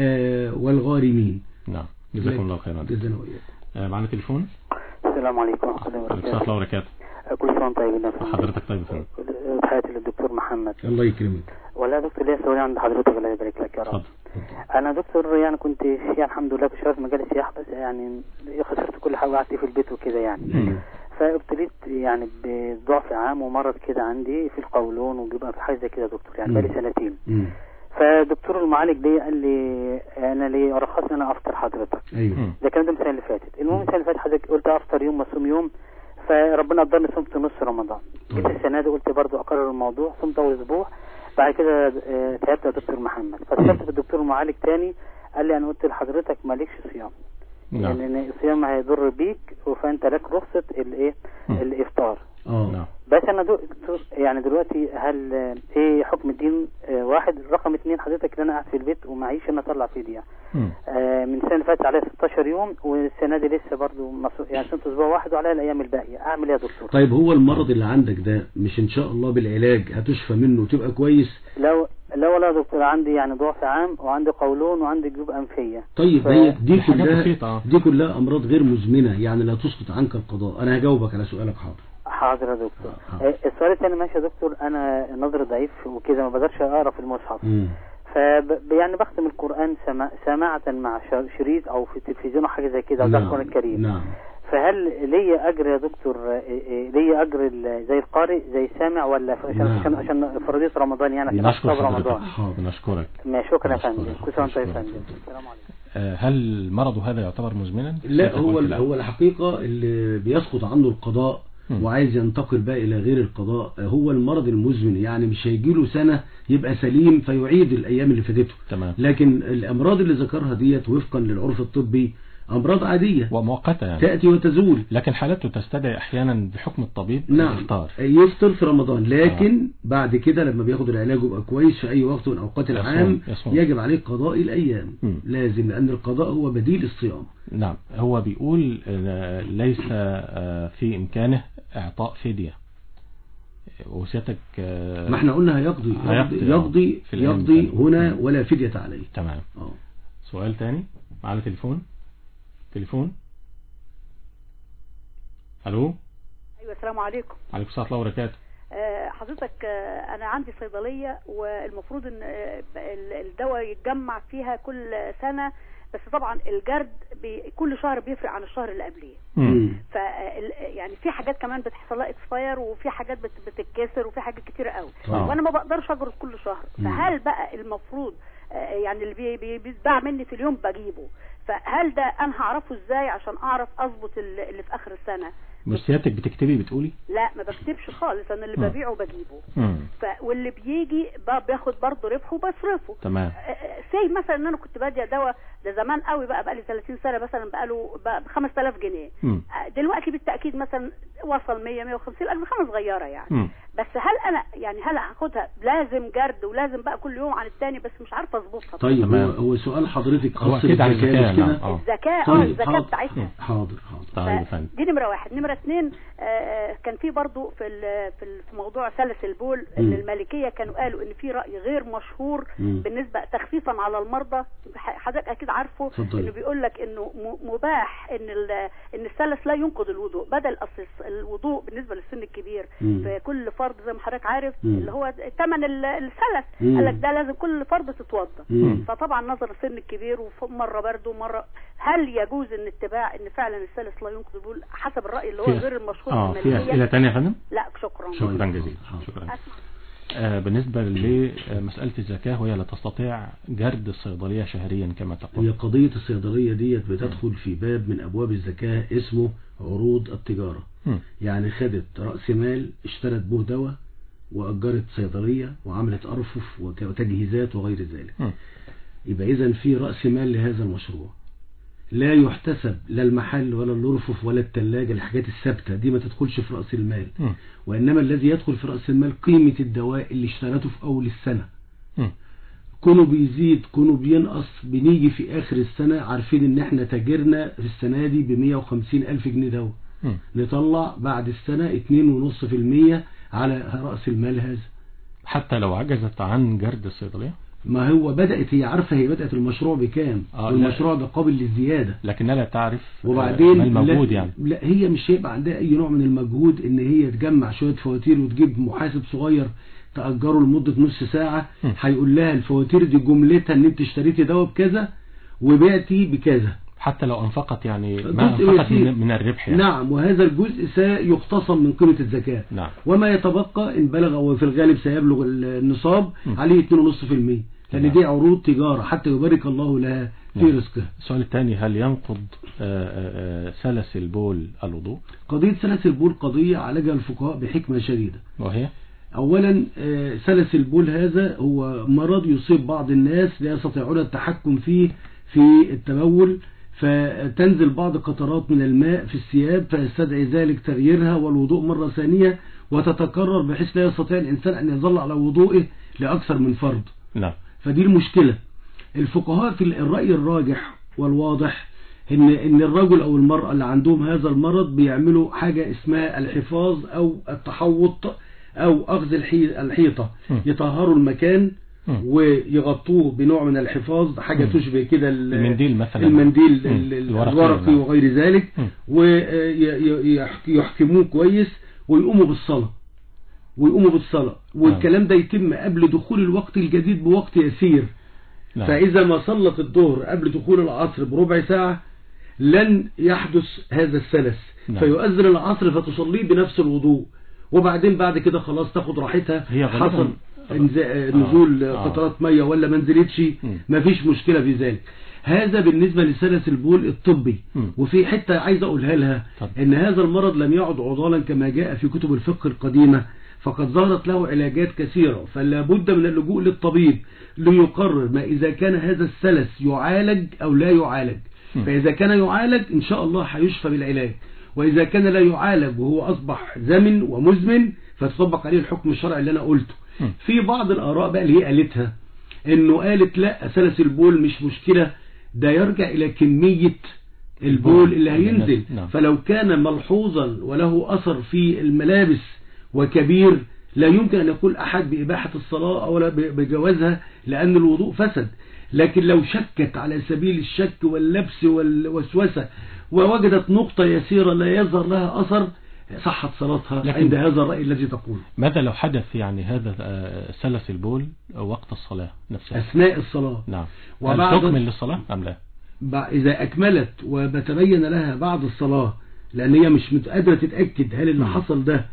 آه والغارمين. نعم. جزاكم الله خيرا. جزانا وإياكم. آه معنا تليفون. السلام عليكم ورحمة الله وبركاته. السلام الله وبركاته. كل سنة وانت طيب. حضرتك طيب فندم. تحياتي للدكتور محمد. الله يكرمك. ولا دكتور ليه سؤال عند حضرتك، الله يبارك لك يا رب. انا دكتور يعني كنت يعني الحمد لله كنت شغال في مجال السياحه، بس يعني خسرت كل حاجه وقعدت في البيت وكده يعني. فابتليت يعني بضعف عام ومرض كده عندي في القولون، وبيبقى في حاجه زي كده دكتور، يعني بقالي سنتين. فدكتور المعالج ليه قال لي انا ليه ارخصني انا افطر حضرتك. ايوه ده كان ده السنه اللي فاتت. المهم السنه اللي فاتت حضرتك قلت افطر يوم وصوم يوم، فربنا قدرني صمت نص رمضان. جيت السنه دي قلت برضو اقرر الموضوع، صمت اول اسبوع، بعد كده تعبت يا دكتور محمد، فاتصلت بالدكتور المعالج تاني قال لي انا قلت لحضرتك مالكش صيام، نعم. يعني الصيام هيضر بيك، فانت لك رخصه الايه الافطار. اه بس انا دو يعني دلوقتي هل ايه حكم الدين؟ اه واحد رقم اثنين حضرتك ان انا قاعد في البيت ومعيش ان اطلع فديه. آه من السنه اللي فاتت عليها ستاشر يوم، والسنه دي لسه برضو يعني صمت اسبوع واحد وعليها الايام الباقيه، اعمل ايه يا دكتور؟ طيب هو المرض اللي عندك ده مش ان شاء الله بالعلاج هتشفى منه وتبقى كويس؟ لو لا ولا يا دكتور، عندي يعني ضعف عام وعندي قولون وعندي جيوب انفيه. طيب ف... دي كلها دي كلها امراض غير مزمنه، يعني لا تسقط عنك القضاء. انا هجاوبك على سؤالك. حاضر حاضر يا دكتور. آه. السؤال الثاني ماشي يا دكتور، انا نظري ضعيف وكده ما بقدرش اقرا في المصحف، ف يعني بختم القران سما... سماعه مع شريط او في التلفزيون او حاجه زي كده، ده القران الكريم. نعم. فهل لي اجر يا دكتور، لي اجر زي القارئ زي السامع، ولا عشان عشان عشان فرضيه رمضان يعني عشان احفظ رمضان؟ حاضر نشكرك. شكرا يا فندم. كل سنه وانت طيب يا فندم. السلام عليكم. هل مرض هذا يعتبر مزمنا؟ لا، هو هو الحقيقه اللي بيسقط عنه القضاء وعايز ينتقل بقى الى غير القضاء هو المرض المزمن، يعني مش هيجيله سنة يبقى سليم فيعيد الايام اللي فاتته. تمام. لكن الامراض اللي ذكرها ديت وفقا للعرف الطبي امراض عادية ومؤقتة يعني تأتي وتزول، لكن حالته تستدعي احيانا بحكم الطبيب نعم الافطار. يفطر في رمضان، لكن آه. بعد كده لما بياخد العلاج يبقى كويس في اي وقت من اوقات العام يصوم. يجب عليه قضاء الايام. م. لازم، لان القضاء هو بديل الصيام. نعم. هو بيقول ليس في امكانه اعطاء فدية، وسيادتك ما احنا قلنا هيقضي يقضي يقضي, يقضي هنا ولا فدية عليه. تمام. أوه. سؤال تاني على تليفون. تليفون. الو. ايوه السلام عليكم. عليكم السلام ورحمه الله وبركاته. أه حضرتك أه انا عندي صيدليه، والمفروض ان أه الدواء يتجمع فيها كل سنه، بس طبعا الجرد كل شهر بيفرق عن الشهر اللي قبليه. ف يعني في حاجات كمان بتحصل لها اكسباير، وفي حاجات بتتكسر، وفي حاجات كتيره قوي، وانا ما بقدرش اجرد كل شهر. فهل بقى المفروض يعني اللي بيتباع مني في اليوم بجيبه، فهل ده انا هعرفه ازاي عشان اعرف اظبط اللي في اخر السنه؟ مش سيادتك بتكتبي بتقولي؟ لا ما بكتبش خالص، انا اللي ببيعه بجيبه. ف واللي بيجي باخد برضه ربحه وبصرفه. تمام. سي مثلا ان انا كنت باديه دواء ده زمان قوي بقى بقى لي ثلاثين سنه مثلا بقى له ب خمسة آلاف جنيه. مم. دلوقتي بالتاكيد مثلا وصل مية مية وخمسين الف، خمس صغيره يعني. مم. بس هل انا يعني هل هاخدها لازم جرد ولازم بقى كل يوم عن الثاني؟ بس مش عارفه اظبطها. طيب هو, هو سؤال حضرتك خاص بالزكاه كده؟ الزكاه اه الزكاه بتاعتنا. حاضر حاضر. طيب دي نمره واحد. نمره اثنين آه كان في برضو في في موضوع سلس البول ان المالكيه كانوا قالوا ان في راي غير مشهور مم. بالنسبه تخفيفا على المرضى. حضرتك اكيد عارفه انه بيقول لك انه مباح ان ان السلس لا ينقض الوضوء، بدل اصل الوضوء بالنسبه للسن الكبير مم. في كل فرد زي ما حضرتك عارف مم. اللي هو ثمن السلس، قال لك ده لازم كل فرد تتوضا. فطبعا نظر السن الكبير ومره برده ومره، هل يجوز ان اتباع ان فعلا السلس لا ينقض الوضوء حسب الراي اللي هو غير المشهور؟ اه في اسئله ثانيه يا فندم؟ لا شكرا شكرا جزيلا. شكرا. آه بالنسبه لمساله الزكاه، وهي لا تستطيع جرد الصيدليه شهريا كما تقول. هي قضيه الصيدليه ديت بتدخل في باب من ابواب الزكاه اسمه عروض التجاره. م. يعني خدت راس مال اشترت به دواء واجرت صيدليه وعملت ارفف وتجهيزات وغير ذلك. م. يبقى اذا في راس مال لهذا المشروع، لا يحتسب لا المحل ولا الارفف ولا الثلاجه، الحاجات الثابته دي ما تدخلش في راس المال. م. وانما الذي يدخل في راس المال قيمه الدواء اللي اشترته في اول السنه. م. كونه بيزيد كونه بينقص، بنيجي في اخر السنه عارفين ان احنا تاجرنا في السنه دي ب مية وخمسين الف جنيه دواء، نطلع بعد السنه اتنين ونص في المية على راس المال هذا، حتى لو عجزت عن جرد الصيدليه. ما هو بدأت هي عارفة هي بدأت المشروع بكام، آه المشروع ده قابل للزيادة، لكنها لا تعرف وبعدين ما المجهود يعني. لا هي مش هيبقى عندها أي نوع من المجهود إن هي تجمع شوية فواتير وتجيب محاسب صغير تأجره لمدة نص ساعة هيقول لها الفواتير دي جملتها إن أنت اشتريتي دواء بكذا وبعتي بكذا، حتى لو أنفقت يعني ما أنفقت من الربح يعني. نعم، وهذا الجزء سيختصم من قيمة الزكاة. نعم. وما يتبقى إن بلغ وفي الغالب سيبلغ النصاب م. عليه اتنين ونص في المية، لأن دي عروض تجارة حتى يبارك الله لها في نعم. رزقها. السؤال الثاني، هل ينقض سلس البول الوضوء؟ قضية سلس البول قضية عالجها الفقهاء بحكمة شديدة. وهي؟ أولا سلس البول هذا هو مرض يصيب بعض الناس لا يستطيعون التحكم فيه في التبول، فتنزل بعض قطرات من الماء في الثياب فيستدعي ذلك تغييرها والوضوء مرة ثانية، وتتكرر بحيث لا يستطيع الإنسان أن يظل على وضوئه لأكثر من فرض. نعم. فدي المشكلة. الفقهاء في الرأي الراجح والواضح إن إن الرجل أو المرأة اللي عندهم هذا المرض بيعملوا حاجة اسمها الحفاظ أو التحوط أو أخذ الحيطة، يطهروا المكان ويغطوه بنوع من الحفاظ، حاجة تشبه كده المنديل مثلا، المنديل الورقي وغير ذلك، ويحكموه كويس ويقوموا بالصلاة ويقوموا بالصلاة والكلام ده يتم قبل دخول الوقت الجديد بوقت يسير. نعم. فإذا ما صلت الظهر قبل دخول العصر بربع ساعة لن يحدث هذا السلس. نعم. فيؤذن العصر فتصليه بنفس الوضوء، وبعدين بعد كده خلاص تاخد راحتها، حصل نزول آه. قطرات مية ولا ما نزلتش مفيش مشكلة في ذلك. هذا بالنسبة لسلس البول الطبي. م. وفي حتة عايز أقولها لها طب. إن هذا المرض لم يعد عضالا كما جاء في كتب الفقه القديمة، فقد ظهرت له علاجات كثيرة، فلا بد من اللجوء للطبيب ليقرر ما إذا كان هذا السلس يعالج أو لا يعالج. م. فإذا كان يعالج إن شاء الله هيشفى بالعلاج، وإذا كان لا يعالج وهو أصبح زمن ومزمن فتطبق عليه الحكم الشرعي اللي أنا قلته. م. في بعض الآراء بقى اللي هي قالتها إنه قالت لا سلس البول مش مشكلة، ده يرجع إلى كمية البول اللي هينزل. فلو كان ملحوظا وله أثر في الملابس وكبير لا يمكن أن يقول أحد بإباحة الصلاة أو بجوازها لأن الوضوء فسد. لكن لو شكت على سبيل الشك واللبس والوسوسة ووجدت نقطة يسيرة لا يظهر لها أثر صحت صلاتها عند هذا الرأي الذي تقول. ماذا لو حدث يعني هذا سلس البول وقت الصلاة نفسها أثناء الصلاة؟ نعم. هل تكمل للصلاة أم لا؟ إذا أكملت وبتبين لها بعد الصلاة، لأن هي مش قادرة تتأكد هل اللي حصل ده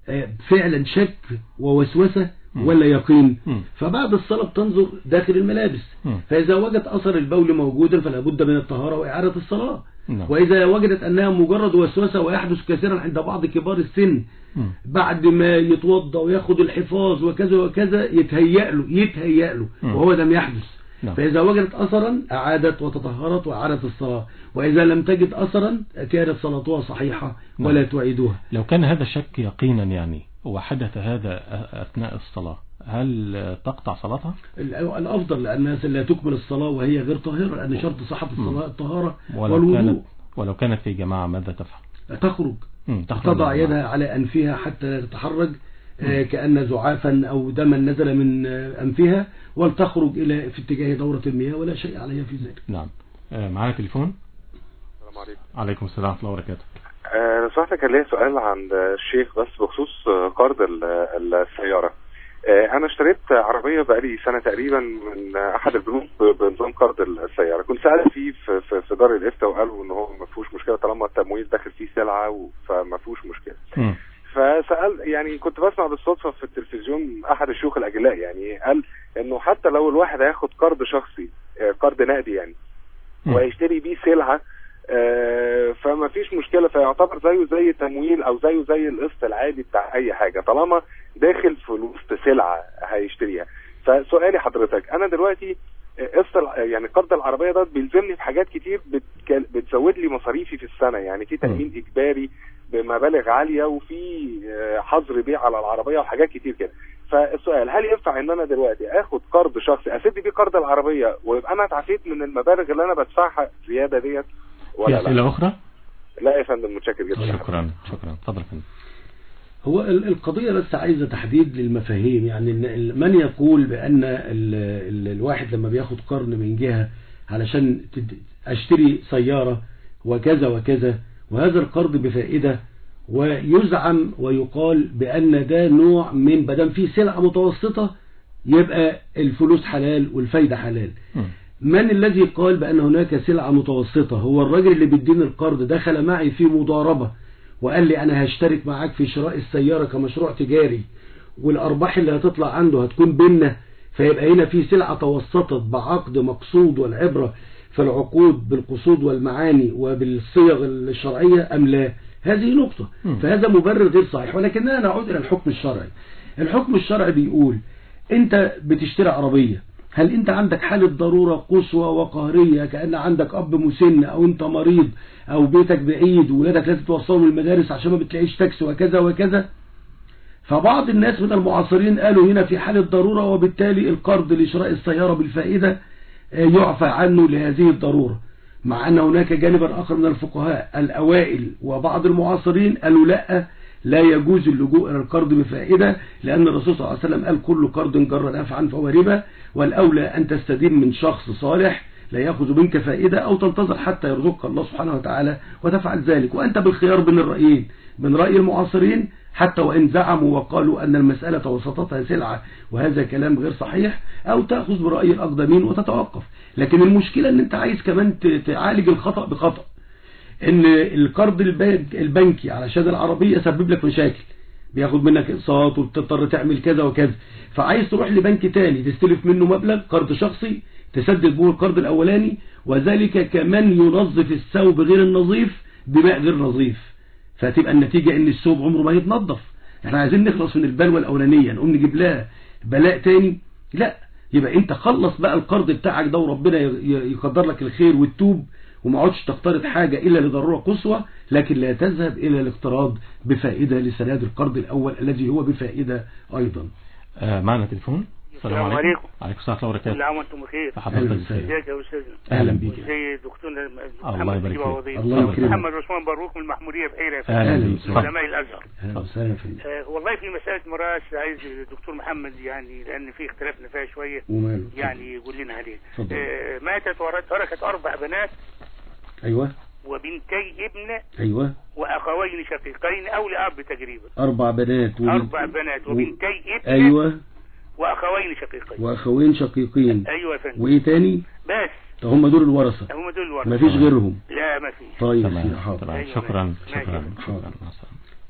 فعلا شك ووسوسة ولا يقين. فبعد الصلاة بتنظر داخل الملابس، فإذا وجدت أثر البول موجودا فلا بد من الطهارة وإعادة الصلاة. وإذا وجدت أنها مجرد وسوسة، ويحدث كثيرا عند بعض كبار السن بعد ما يتوضى وياخد الحفاظ وكذا وكذا يتهيأ له يتهيأ له وهو لم يحدث. فإذا وجدت أثرا أعادت وتطهرت وأعادت الصلاة، وإذا لم تجد أثرا كانت صلاتها صحيحة ولا تعيدها. لو كان هذا شك يقينا يعني وحدث هذا أثناء الصلاة، هل تقطع صلاتها؟ الأفضل، لأن الناس لا تكمل الصلاة وهي غير طاهرة، لأن شرط صحة الصلاة الطهارة والوضوء. كانت ولو كانت في جماعة ماذا تفعل؟ تخرج، تضع يدها على أنفها حتى لا تتحرج كأن زعافا أو دما نزل من أنفها، ولتخرج إلى في اتجاه دورة المياه ولا شيء عليها في ذلك. نعم. معنا تليفون. السلام عليكم. عليكم السلام ورحمة الله وبركاته. لو سمحت كان ليا سؤال عند الشيخ بس بخصوص قرض السيارة. أنا اشتريت عربية بقالي سنة تقريبا من أحد البنوك بنظام قرض السيارة، كنت سألت فيه في, في, في دار الإفتاء وقالوا إن هو ما فيهوش مشكلة طالما التمويل داخل فيه سلعة فما فيهوش مشكلة. م. فسأل يعني كنت بسمع بالصدفة في التلفزيون أحد الشيوخ الأجلاء يعني قال إنه حتى لو الواحد هياخد قرض شخصي قرض نقدي يعني ويشتري بيه سلعة فما فيش مشكلة، فيعتبر زيه زي التمويل أو زيه زي القسط العادي بتاع أي حاجة طالما داخل في وسط سلعة هيشتريها. فسؤالي حضرتك، أنا دلوقتي قسط يعني قرض العربية ده بيلزمني في حاجات كتير بتزود لي مصاريفي في السنة، يعني في تأمين إجباري بمبالغ عالية وفي حظر بيع على العربية وحاجات كتير كده. فالسؤال، هل ينفع ان انا دلوقتي اخد قرض شخصي اسد بيه قرض العربية ويبقى انا اتعافيت من المبالغ اللي انا بدفعها زيادة ديت ولا لا؟ في أسئلة أخرى؟ لا يا فندم، متشكر جدا. شكرا شكرا. تفضل يا فندم. هو القضية بس عايزة تحديد للمفاهيم، يعني من يقول بأن ال ال الواحد لما بياخد قرض من جهة علشان اشتري سيارة وكذا وكذا وهذا القرض بفائدة، ويزعم ويقال بأن ده نوع من بدل فيه سلعة متوسطة يبقى الفلوس حلال والفايدة حلال. م. من الذي قال بأن هناك سلعة متوسطة؟ هو الراجل اللي بيديني القرض دخل معي في مضاربة وقال لي أنا هشترك معاك في شراء السيارة كمشروع تجاري، والأرباح اللي هتطلع عنده هتكون بيننا، فيبقى هنا في سلعة توسطت بعقد مقصود، والعبرة في العقود بالقصود والمعاني وبالصيغ الشرعية أم لا؟ هذه نقطة. م. فهذا مبرر غير صحيح. ولكننا نعود إلى الحكم الشرعي. الحكم الشرعي بيقول أنت بتشتري عربية، هل أنت عندك حالة ضرورة قصوى وقهرية كأن عندك أب مسن أو أنت مريض أو بيتك بعيد وولادك لازم توصلهم المدارس عشان ما بتلاقيش تاكسي وكذا وكذا؟ فبعض الناس من المعاصرين قالوا هنا في حالة ضرورة، وبالتالي القرض لشراء السيارة بالفائدة يعفى عنه لهذه الضرورة، مع أن هناك جانبا آخر من الفقهاء الأوائل وبعض المعاصرين قالوا لا لا يجوز اللجوء إلى القرض بفائدة، لأن الرسول صلى الله عليه وسلم قال كل قرض جر نفعا فهو ربا، والأولى أن تستدين من شخص صالح لا يأخذ منك فائدة أو تنتظر حتى يرزقك الله سبحانه وتعالى وتفعل ذلك. وأنت بالخيار بين الرأيين، من رأي المعاصرين حتى وإن زعموا وقالوا أن المسألة وسطتها سلعة وهذا كلام غير صحيح، أو تأخذ برأي الأقدمين وتتوقف. لكن المشكلة أن أنت عايز كمان تعالج الخطأ بخطأ، ان القرض البنكي علشان العربية سبب لك مشاكل، بياخد منك اقساط وبتضطر تعمل كذا وكذا، فعايز تروح لبنك تاني تستلف منه مبلغ قرض شخصي تسدد به القرض الاولاني، وذلك كمان ينظف الثوب غير النظيف بماء غير نظيف، فتبقى النتيجة ان الثوب عمره ما يتنظف. احنا عايزين نخلص من البلوى الاولانية نقوم نجيب لها بلاء تاني؟ لا، يبقى انت خلص بقى القرض بتاعك ده وربنا يقدر لك الخير والتوب، وما عودش تقترض حاجة إلا لضرورة قصوى، لكن لا تذهب إلى الاقتراض بفائدة لسداد القرض الأول الذي هو بفائدة أيضا. آه معنا تليفون. السلام عليكم. عليكم السلام ورحمة الله وبركاته. كل عام وانتم بخير. ازيك يا استاذ؟ اهلا بيك. ازي دكتور الله يبارك فيك. الله يكرمك. محمد عثمان باروك من المحمودية بحيرة. اهلا بك. علماء الازهر. اهلا وسهلا فيك. آه والله في مسألة ميراث عايز الدكتور محمد يعني لأن في اختلافنا فيها شوية وماله يعني يقول لنا عليه. آه ماتت وتركت أربع بنات. ايوه. وبنتي ابن. ايوه. واخوين شقيقين او لاب تقريبا. اربع بنات وبنت... اربع بنات وبنتي ابن. ايوه. واخوين شقيقين. واخوين شقيقين. ايوه يا فندم. وايه تاني؟ بس هم دول الورثه. هم دول الورثه. مفيش غيرهم. لا مفيش. طيب تمام. حاضر. شكرا شكرا شكرا.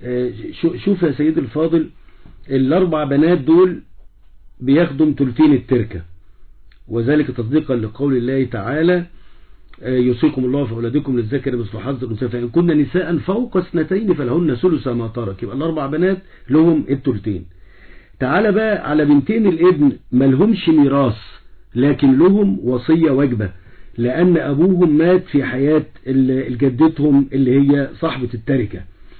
شوف يا سيدي الفاضل، الاربع بنات دول بياخدوا ثلثين التركة، وذلك تصديقا لقول الله تعالى يوصيكم الله في أولادكم للذكر مثل حظ الأنثيين فإن كن نساء فوق اثنتين فلهن ثلث ما ترك، يبقى الأربع بنات لهم الثلثين. تعالى بقى على بنتين الابن ما لهمش ميراث، لكن لهم وصية واجبة، لأن أبوهم مات في حياة الجدتهم اللي هي صاحبة التركة.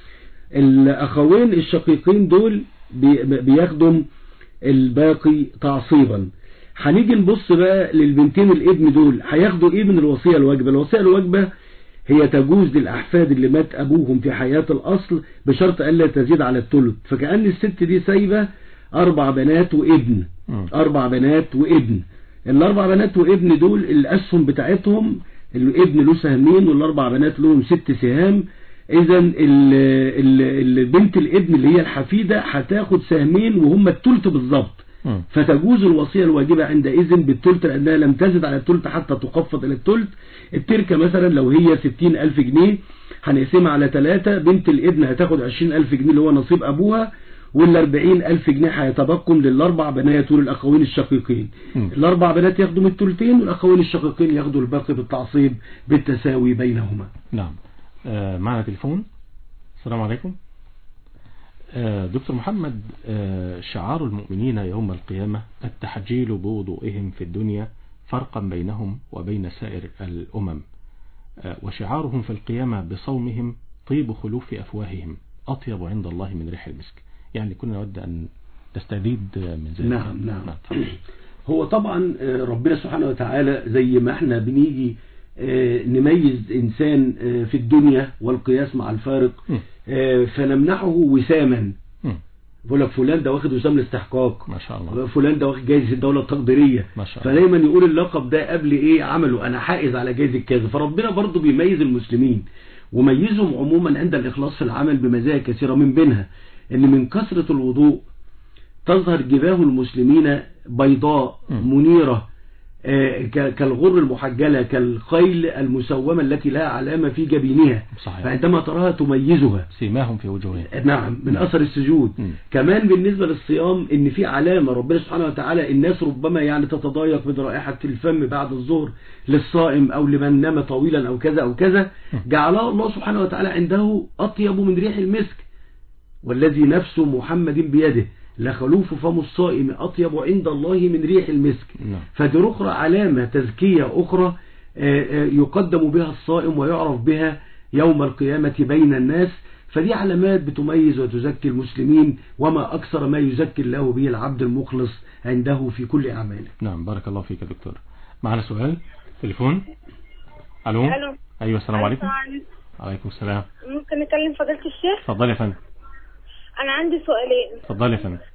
الأخوين الشقيقين دول بياخدوا الباقي تعصيبا. هنيجي نبص بقى للبنتين الابن دول هياخدوا ايه من الوصية الواجبة؟ الوصية الواجبة هي تجوز للأحفاد اللي مات أبوهم في حياة الأصل بشرط ألا تزيد على الثلث. فكأن الست دي سايبة أربع بنات وابن، أربع بنات وابن. الأربع بنات وابن دول الأسهم بتاعتهم، الابن له سهمين والأربع بنات لهم ست سهام. إذا البنت الابن اللي هي الحفيدة هتاخد سهمين وهم الثلث بالظبط، فتجوز الوصية الواجبة عندئذ بالثلث لأنها لم تزد على الثلث حتى تخفض إلى الثلث. التركة مثلا لو هي ستين ألف جنيه هنقسمها على ثلاثة، بنت الابن هتاخد عشرين ألف جنيه اللي هو نصيب أبوها، والأربعين ألف جنيه هيتبقوا للأربع بنات وللأخوين الشقيقين. الأربع بنات ياخدوا من الثلثين والأخوين الشقيقين ياخدوا الباقي بالتعصيب بالتساوي بينهما. نعم. آه معنا تليفون. السلام عليكم. آه دكتور محمد، آه شعار المؤمنين يوم القيامة التحجيل بوضوئهم في الدنيا فرقا بينهم وبين سائر الأمم، آه وشعارهم في القيامة بصومهم طيب خلوف أفواههم أطيب عند الله من ريح المسك. يعني كنا نود أن تستزيد من ذلك. نعم نعم, نعم. هو طبعا ربنا سبحانه وتعالى زي ما احنا بنيجي نميز إنسان في الدنيا والقياس مع الفارق فنمنحه وساما، بقول لك فلان ده واخد وسام الاستحقاق ما شاء الله، فلان ده واخد جايزة الدولة التقديرية ما شاء الله. فدايما يقول اللقب ده قبل ايه عمله انا حائز على جايزة كذا. فربنا برضو بيميز المسلمين وميزهم عموما عند الإخلاص في العمل بمزايا كثيرة، من بينها ان من كثرة الوضوء تظهر جباه المسلمين بيضاء منيرة كالغر المحجلة كالخيل المسومة التي لها علامة في جبينها. صحيح. فعندما تراها تميزها سيماهم في وجوههم. نعم من أثر السجود. م. كمان بالنسبة للصيام ان في علامة ربنا سبحانه وتعالى الناس ربما يعني تتضايق من رائحة الفم بعد الظهر للصائم او لمن نام طويلا او كذا او كذا، جعلها الله سبحانه وتعالى عنده أطيب من ريح المسك، والذي نفس محمد بيده لخلوف فم الصائم أطيب عند الله من ريح المسك. نعم. فدي أخرى علامة تزكية أخرى يقدم بها الصائم ويعرف بها يوم القيامة بين الناس. فدي علامات بتميز وتزكي المسلمين، وما أكثر ما يزكي الله به العبد المخلص عنده في كل أعماله. نعم بارك الله فيك يا دكتور. معنا سؤال تليفون. ألو. ألو. أيوة السلام عليكم. عليكم السلام. ممكن نكلم فضيلة الشيخ؟ اتفضل يا فندم. أنا عندي سؤالين. اتفضل يا فندم.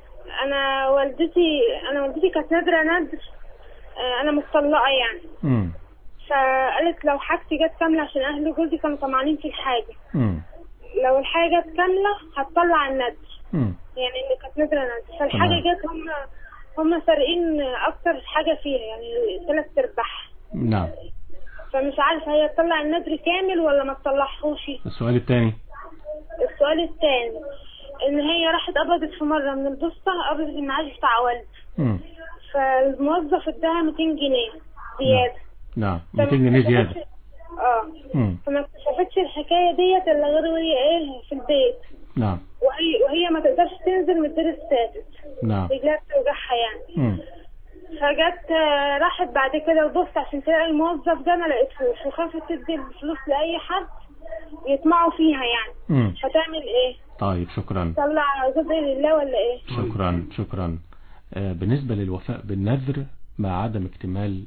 أنا والدتي أنا والدتي كانت نادرة ندر، أنا مطلقة يعني. امم. فقالت لو حاجتي جت كاملة عشان أهل جوزي كانوا طمعانين في الحاجة. امم. لو الحاجة جت كاملة هتطلع الندر. امم. يعني اللي كانت نادرة ندر، فالحاجة جت هم هم سارقين أكتر حاجة فيها يعني ثلاث أرباعها. نعم. فمش عارفة هي تطلع الندر كامل ولا ما تطلعهوش. السؤال الثاني. السؤال الثاني ان هي راحت قبضت في مره من البوسطه قبضت المعاش بتاع والدي، فالموظف اداها مئتين جنيه زياده. نعم مئتين جنيه زياده. اه فما اكتشفتش الحكايه ديت الا غير وهي ايه في البيت. نعم. وهي وهي ما تقدرش تنزل من الدور السادس. نعم. رجلها بتوجعها يعني. امم. فجت راحت بعد كده البوسطه عشان تلاقي الموظف ده ما لقيتهوش، وخافت تدي الفلوس لاي حد يطمعوا فيها يعني. مم. هتعمل ايه؟ طيب شكرا. طلع جزء لله ولا ايه؟ شكرا شكرا. آه بالنسبة للوفاء بالنذر مع عدم اكتمال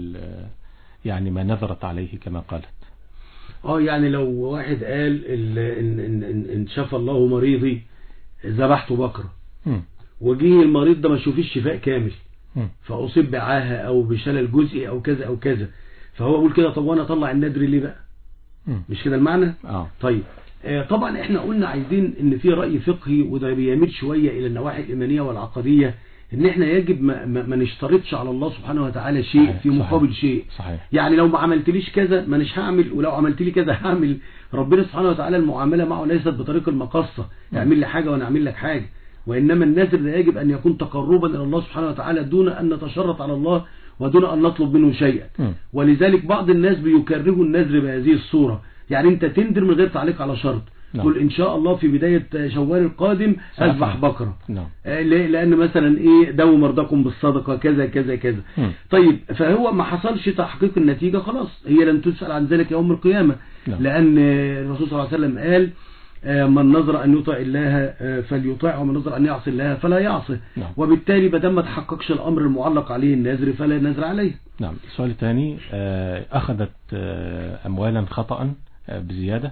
يعني ما نذرت عليه كما قالت. اه يعني لو واحد قال ان ان ان, إن شفى الله مريضي ذبحت بقرة، وجيه المريض ده ما شوفيش شفاء كامل، م. فاصيب بعاهة او بشلل جزئي او كذا او كذا، فهو يقول كده طب وانا اطلع النذر ليه بقى؟ مش كده المعنى؟ اه طيب آه طبعا احنا قلنا عايزين ان في رأي فقهي وده بيميل شوية الى النواحي الإيمانية والعقدية، ان احنا يجب ما, ما, ما نشترطش على الله سبحانه وتعالى شيء في مقابل شيء. صحيح. يعني لو ما عملتليش كذا ما نش هعمل، ولو عملت لي كذا هعمل. ربنا سبحانه وتعالى المعاملة معه ليست بطريق المقصة، اعمل لي حاجة وانا اعمل لك حاجة، وانما النذر ده يجب ان يكون تقربا الى الله سبحانه وتعالى دون ان نتشرط على الله ودون ان نطلب منه شيئا. ولذلك بعض الناس بيكرهوا النذر بهذه الصورة، يعني انت تندر من غير تعليق على شرط. نعم. قل ان شاء الله في بداية شوال القادم اذبح بقرة. نعم. لان مثلا ايه داووا مرضاكم بالصدقة كذا كذا كذا. م. طيب فهو ما حصلش تحقيق النتيجة، خلاص هي لن تسأل عن ذلك يوم القيامة. نعم. لان الرسول صلى الله عليه وسلم قال من نظر أن يطع الله فليطع ومن نظر أن يعصي الله فلا يعصي. نعم. وبالتالي بدل ما تحققش الأمر المعلق عليه النذر فلا نذر عليه. نعم. السؤال الثاني، أخذت أموالا خطأ بزيادة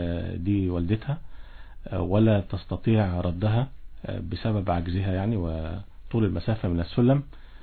دي والدتها ولا تستطيع ردها بسبب عجزها يعني وطول المسافة من السلم،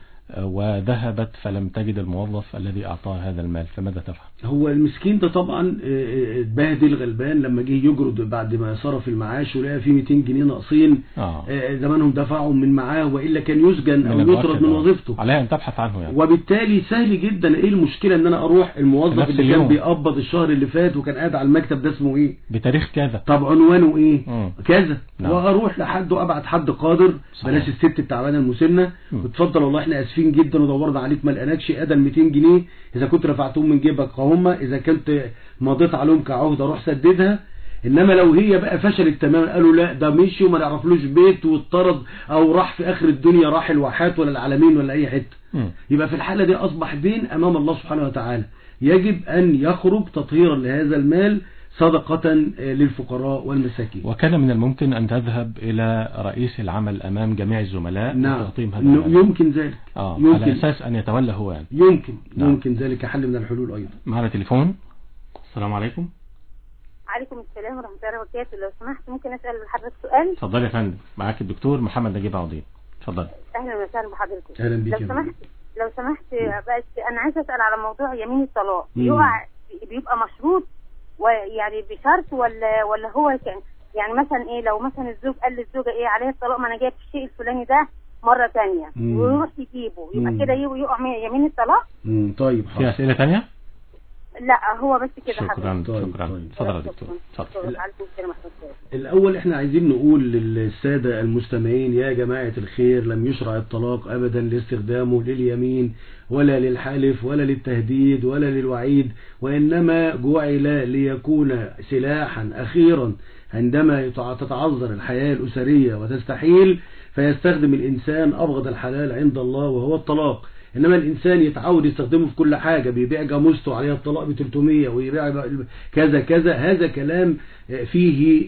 وذهبت فلم تجد الموظف الذي أعطاها هذا المال، فماذا تفعل؟ هو المسكين ده طبعا اتبهدل غلبان لما جه يجرد بعد ما صرف المعاش ولقى فيه مئتين جنيه ناقصين. آه. زمانهم دفعوا من معاه وإلا كان يسجن أو يطرد من وظيفته. عليها أن تبحث عنه يعني. وبالتالي سهل جدا. إيه المشكلة أن أنا أروح الموظف اللي كان بيقبض الشهر اللي فات وكان قاعد على المكتب ده اسمه إيه؟ بتاريخ كذا. طب عنوانه إيه؟ مم. كذا. نعم. وأروح لحد وأبعت حد قادر. صحيح. بلاش الست التعبانة المسنة. وتفضل والله إحنا آسفين جدا ودورنا عليك ما لقيناكش، أدى مئتين جنيه إذا كنت رفعتهم من جيبك هم، إذا كنت مضيت عليهم كعهدة روح سددها. انما لو هي بقى فشلت تماما قالوا لا ده مشي وما نعرفلوش بيت واضطرد او راح في اخر الدنيا، راح الواحات ولا العالمين ولا اي حته، يبقى في الحاله دي اصبح دين امام الله سبحانه وتعالى. يجب ان يخرج تطهيرا لهذا المال صدقة للفقراء والمساكين. وكان من الممكن أن تذهب إلى رئيس العمل أمام جميع الزملاء. نعم. وتعطيهم هذا المال. يمكن ذلك. آه. يمكن. على أساس أن يتولى هو يعني. يمكن. نعم. يمكن ذلك حل من الحلول أيضا. معنا تليفون. السلام عليكم. عليكم السلام ورحمة الله وبركاته. لو سمحت ممكن أسأل حضرتك سؤال؟ اتفضل يا فندم، معاك الدكتور محمد نجيب عوضين. اتفضل. أهلا وسهلا بحضرتك. أهلا بك. لو سمحت لو سمحت بس أنا عايزة أسأل على موضوع يمين الطلاق. بيقع بيبقى مشروط ويعني بشرط ولا ولا هو كان يعني مثلا إيه لو مثلا الزوج قال للزوجة إيه عليها الطلاق ما أنا جايب الشيء الفلاني ده مرة ثانية ويروح يجيبه يبقى كده يقع يمين الطلاق؟ امم طيب. في أسئلة ثانية؟ لا هو بس كده. شكرا. شكرا. اتفضل يا دكتور. اتفضل. الأول احنا عايزين نقول للسادة المستمعين يا جماعة الخير لم يشرع الطلاق أبدا لاستخدامه لليمين ولا للحلف ولا للتهديد ولا للوعيد، وإنما جعل ليكون سلاحا أخيرا عندما تتعذر الحياة الأسرية وتستحيل، فيستخدم الإنسان أبغض الحلال عند الله وهو الطلاق. إنما الإنسان يتعود يستخدمه في كل حاجة، بيبيع جاموسته عليها الطلاق ب ثلاثمية ويبيع كذا كذا، هذا كلام فيه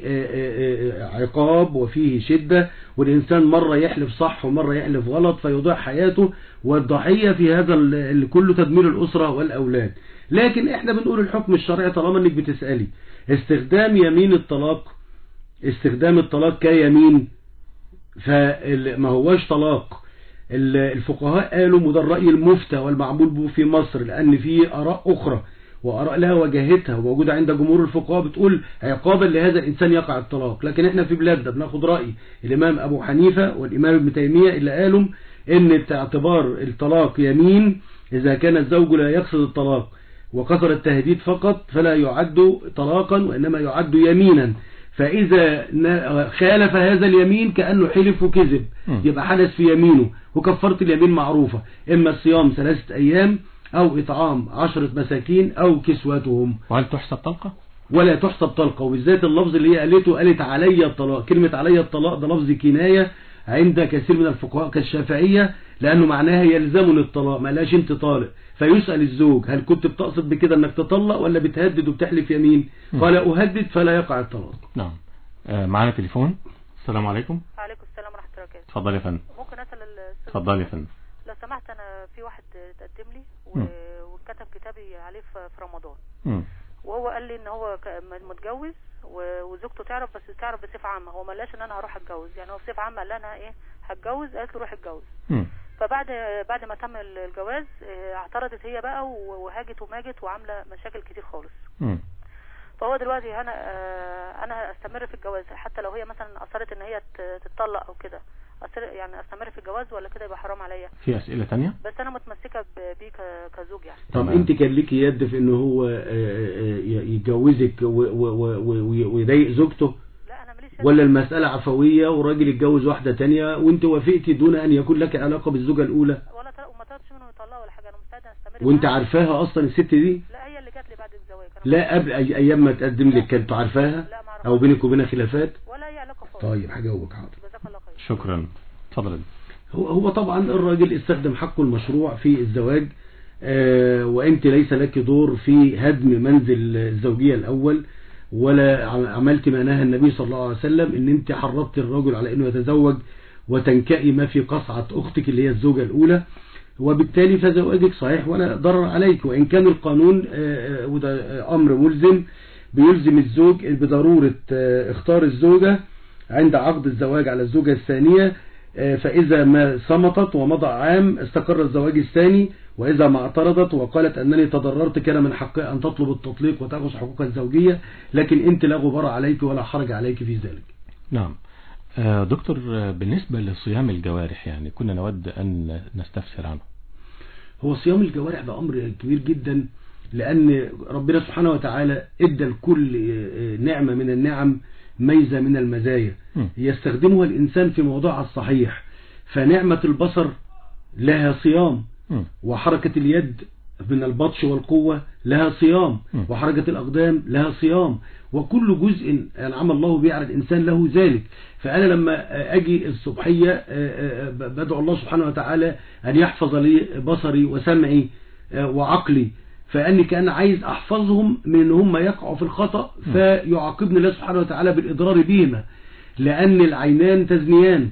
عقاب وفيه شدة، والإنسان مرة يحلف صح ومرة يحلف غلط فيضيع حياته، والضحية في هذا كله تدمير الأسرة والأولاد. لكن احنا بنقول الحكم الشرعي طالما انك بتسألي استخدام يمين الطلاق، استخدام الطلاق كيمين فما هواش طلاق. الفقهاء قالوا وده الرأي المفتى والمعمول به في مصر، لأن في آراء أخرى وآراء لها وجاهتها وموجودة عند جمهور الفقهاء بتقول عقابا لهذا الإنسان يقع الطلاق. لكن احنا في بلادنا بناخد رأي الإمام أبو حنيفة والإمام ابن تيمية اللي قالوا إن اعتبار الطلاق يمين إذا كان الزوج لا يقصد الطلاق وقصر التهديد فقط فلا يعد طلاقا وإنما يعد يمينا، فإذا خالف هذا اليمين كأنه حلف وكذب يبقى حدث في يمينه، وكفرت اليمين معروفة إما الصيام ثلاثة أيام أو إطعام عشرة مساكين أو كسوتهم. وهل تحسب طلقة؟ ولا تحسب طلقة، وبالذات اللفظ اللي هي قالته قالت علي الطلاق، كلمة علي الطلاق ده لفظ كناية عند كثير من الفقهاء كالشافعية، لأنه معناها يلزمني الطلاق، ما لاش انت طالق. فيسأل الزوج هل كنت بتقصد بكده انك تطلق ولا بتهدد وبتحلف يمين؟ قال أهدد فلا يقع الطلاق. نعم. آه معنا تليفون. السلام عليكم. وعليكم السلام ورحمة الله وبركاته. اتفضل يا فندم. ممكن أسأل السؤال؟ اتفضل يا فندم. لو سمحت أنا في واحد تقدم لي وكتب كتابي عليه في رمضان م. وهو قال لي ان هو متجوز وزوجته تعرف بس تعرف بصفة عامة، هو ما قالش ان انا هروح اتجوز، يعني هو بصفة عامة قال لها انا ايه هتجوز، قالت له روح اتجوز. فبعد بعد ما تم الجواز اعترضت هي بقى وهاجت وماجت وعامله مشاكل كتير خالص. م. فهو دلوقتي انا انا استمر في الجواز حتى لو هي مثلا اصرت ان هي تتطلق او كده، أصر يعني استمر في الجواز ولا كده يبقى حرام عليا؟ في اسئله ثانيه؟ بس انا متمسكه بيه كزوج يعني. طب انت كان ليكي يد في ان هو يتجوزك ويضايق زوجته؟ لا انا ماليش. ولا المساله عفويه وراجل يتجوز واحده تانية وانت وافقتي دون ان يكون لك علاقه بالزوجه الاولى؟ ولا وما طلبتش منه يطلقها ولا حاجه، انا مستعده استمر. وانت عارفاها اصلا الست دي؟ لا هي اللي جات لي بعد الزواج. لا قبل أي ايام ما تقدم لك كنت عارفاها؟ لا ما اعرفش. او بينك وبينها خلافات؟ ولا اي علاقه خالص. طيب هجاوبك حاضر. جزاك الله خير. شكرا. اتفضل. هو هو طبعا الراجل استخدم حقه المشروع في الزواج، آه وانت ليس لك دور في هدم منزل الزوجيه الاول، ولا عملت ما نهى النبي صلى الله عليه وسلم ان انت حرضت الرجل على انه يتزوج وتنكئي ما في قصعه اختك اللي هي الزوجه الاولى، وبالتالي فزواجك صحيح ولا ضرر عليك. وإن كان القانون وده أمر ملزم بيلزم الزوج بضرورة اختار الزوجة عند عقد الزواج على الزوجة الثانية، فإذا ما صمتت ومضى عام استقر الزواج الثاني، وإذا ما اعترضت وقالت أنني تضررت كان من حقها أن تطلب التطليق وتأخذ حقوقها الزوجية، لكن أنت لا غبار عليك ولا حرج عليك في ذلك. نعم. دكتور، بالنسبة لصيام الجوارح يعني كنا نود أن نستفسر عنه. هو صيام الجوارح ده أمر كبير جدا، لأن ربنا سبحانه وتعالى ادى لكل نعمة من النعم ميزة من المزايا يستخدمها الإنسان في موضوعها الصحيح. فنعمة البصر لها صيام، وحركة اليد من البطش والقوة لها صيام، وحركة الأقدام لها صيام، وكل جزء أنعم الله به على الإنسان له ذلك. فأنا لما أجي الصبحية بدعو الله سبحانه وتعالى أن يحفظ لي بصري وسمعي وعقلي، فأني كان عايز أحفظهم من أن هم يقعوا في الخطأ فيعاقبني الله سبحانه وتعالى بالإضرار بهما، لأن العينان تزنيان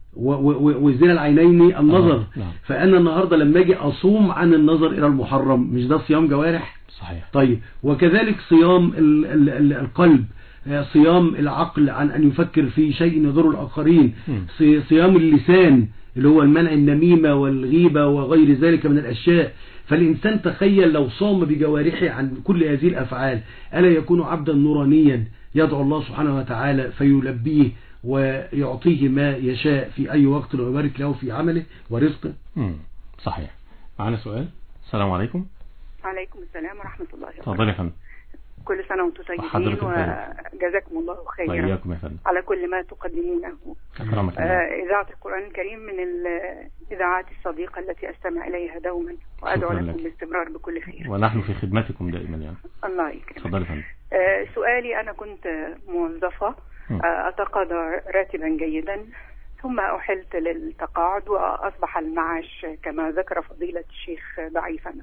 وزنا العينين النظر. فأنا النهاردة لما أجي أصوم عن النظر إلى المحرم مش ده صيام جوارح؟ صحيح. طيب وكذلك صيام القلب، صيام العقل عن أن يفكر في شيء يضر الآخرين، صيام اللسان اللي هو المنع النميمة والغيبة وغير ذلك من الأشياء. فالإنسان تخيل لو صام بجوارحه عن كل هذه الأفعال ألا يكون عبدا نورانيا يدعو الله سبحانه وتعالى فيلبيه ويعطيه ما يشاء في أي وقت ويبارك له في عمله ورزقه. امم صحيح. معنا سؤال. السلام عليكم. وعليكم السلام ورحمة الله وبركاته. تفضلي يا فندم. كل سنة وانتم طيبين وجزاكم الله خيرا على كل ما تقدمونه. أكرمك الله. آه إذاعة القرآن الكريم من الإذاعات الصديقة التي أستمع إليها دوما، وأدعو لكم بالاستمرار بكل خير. ونحن في خدمتكم دائما يعني. الله يكرمك. تفضلي فندم. آه سؤالي، أنا كنت موظفة آه أتقاضى راتبا جيدا، ثم أحلت للتقاعد وأصبح المعاش كما ذكر فضيلة الشيخ ضعيفا.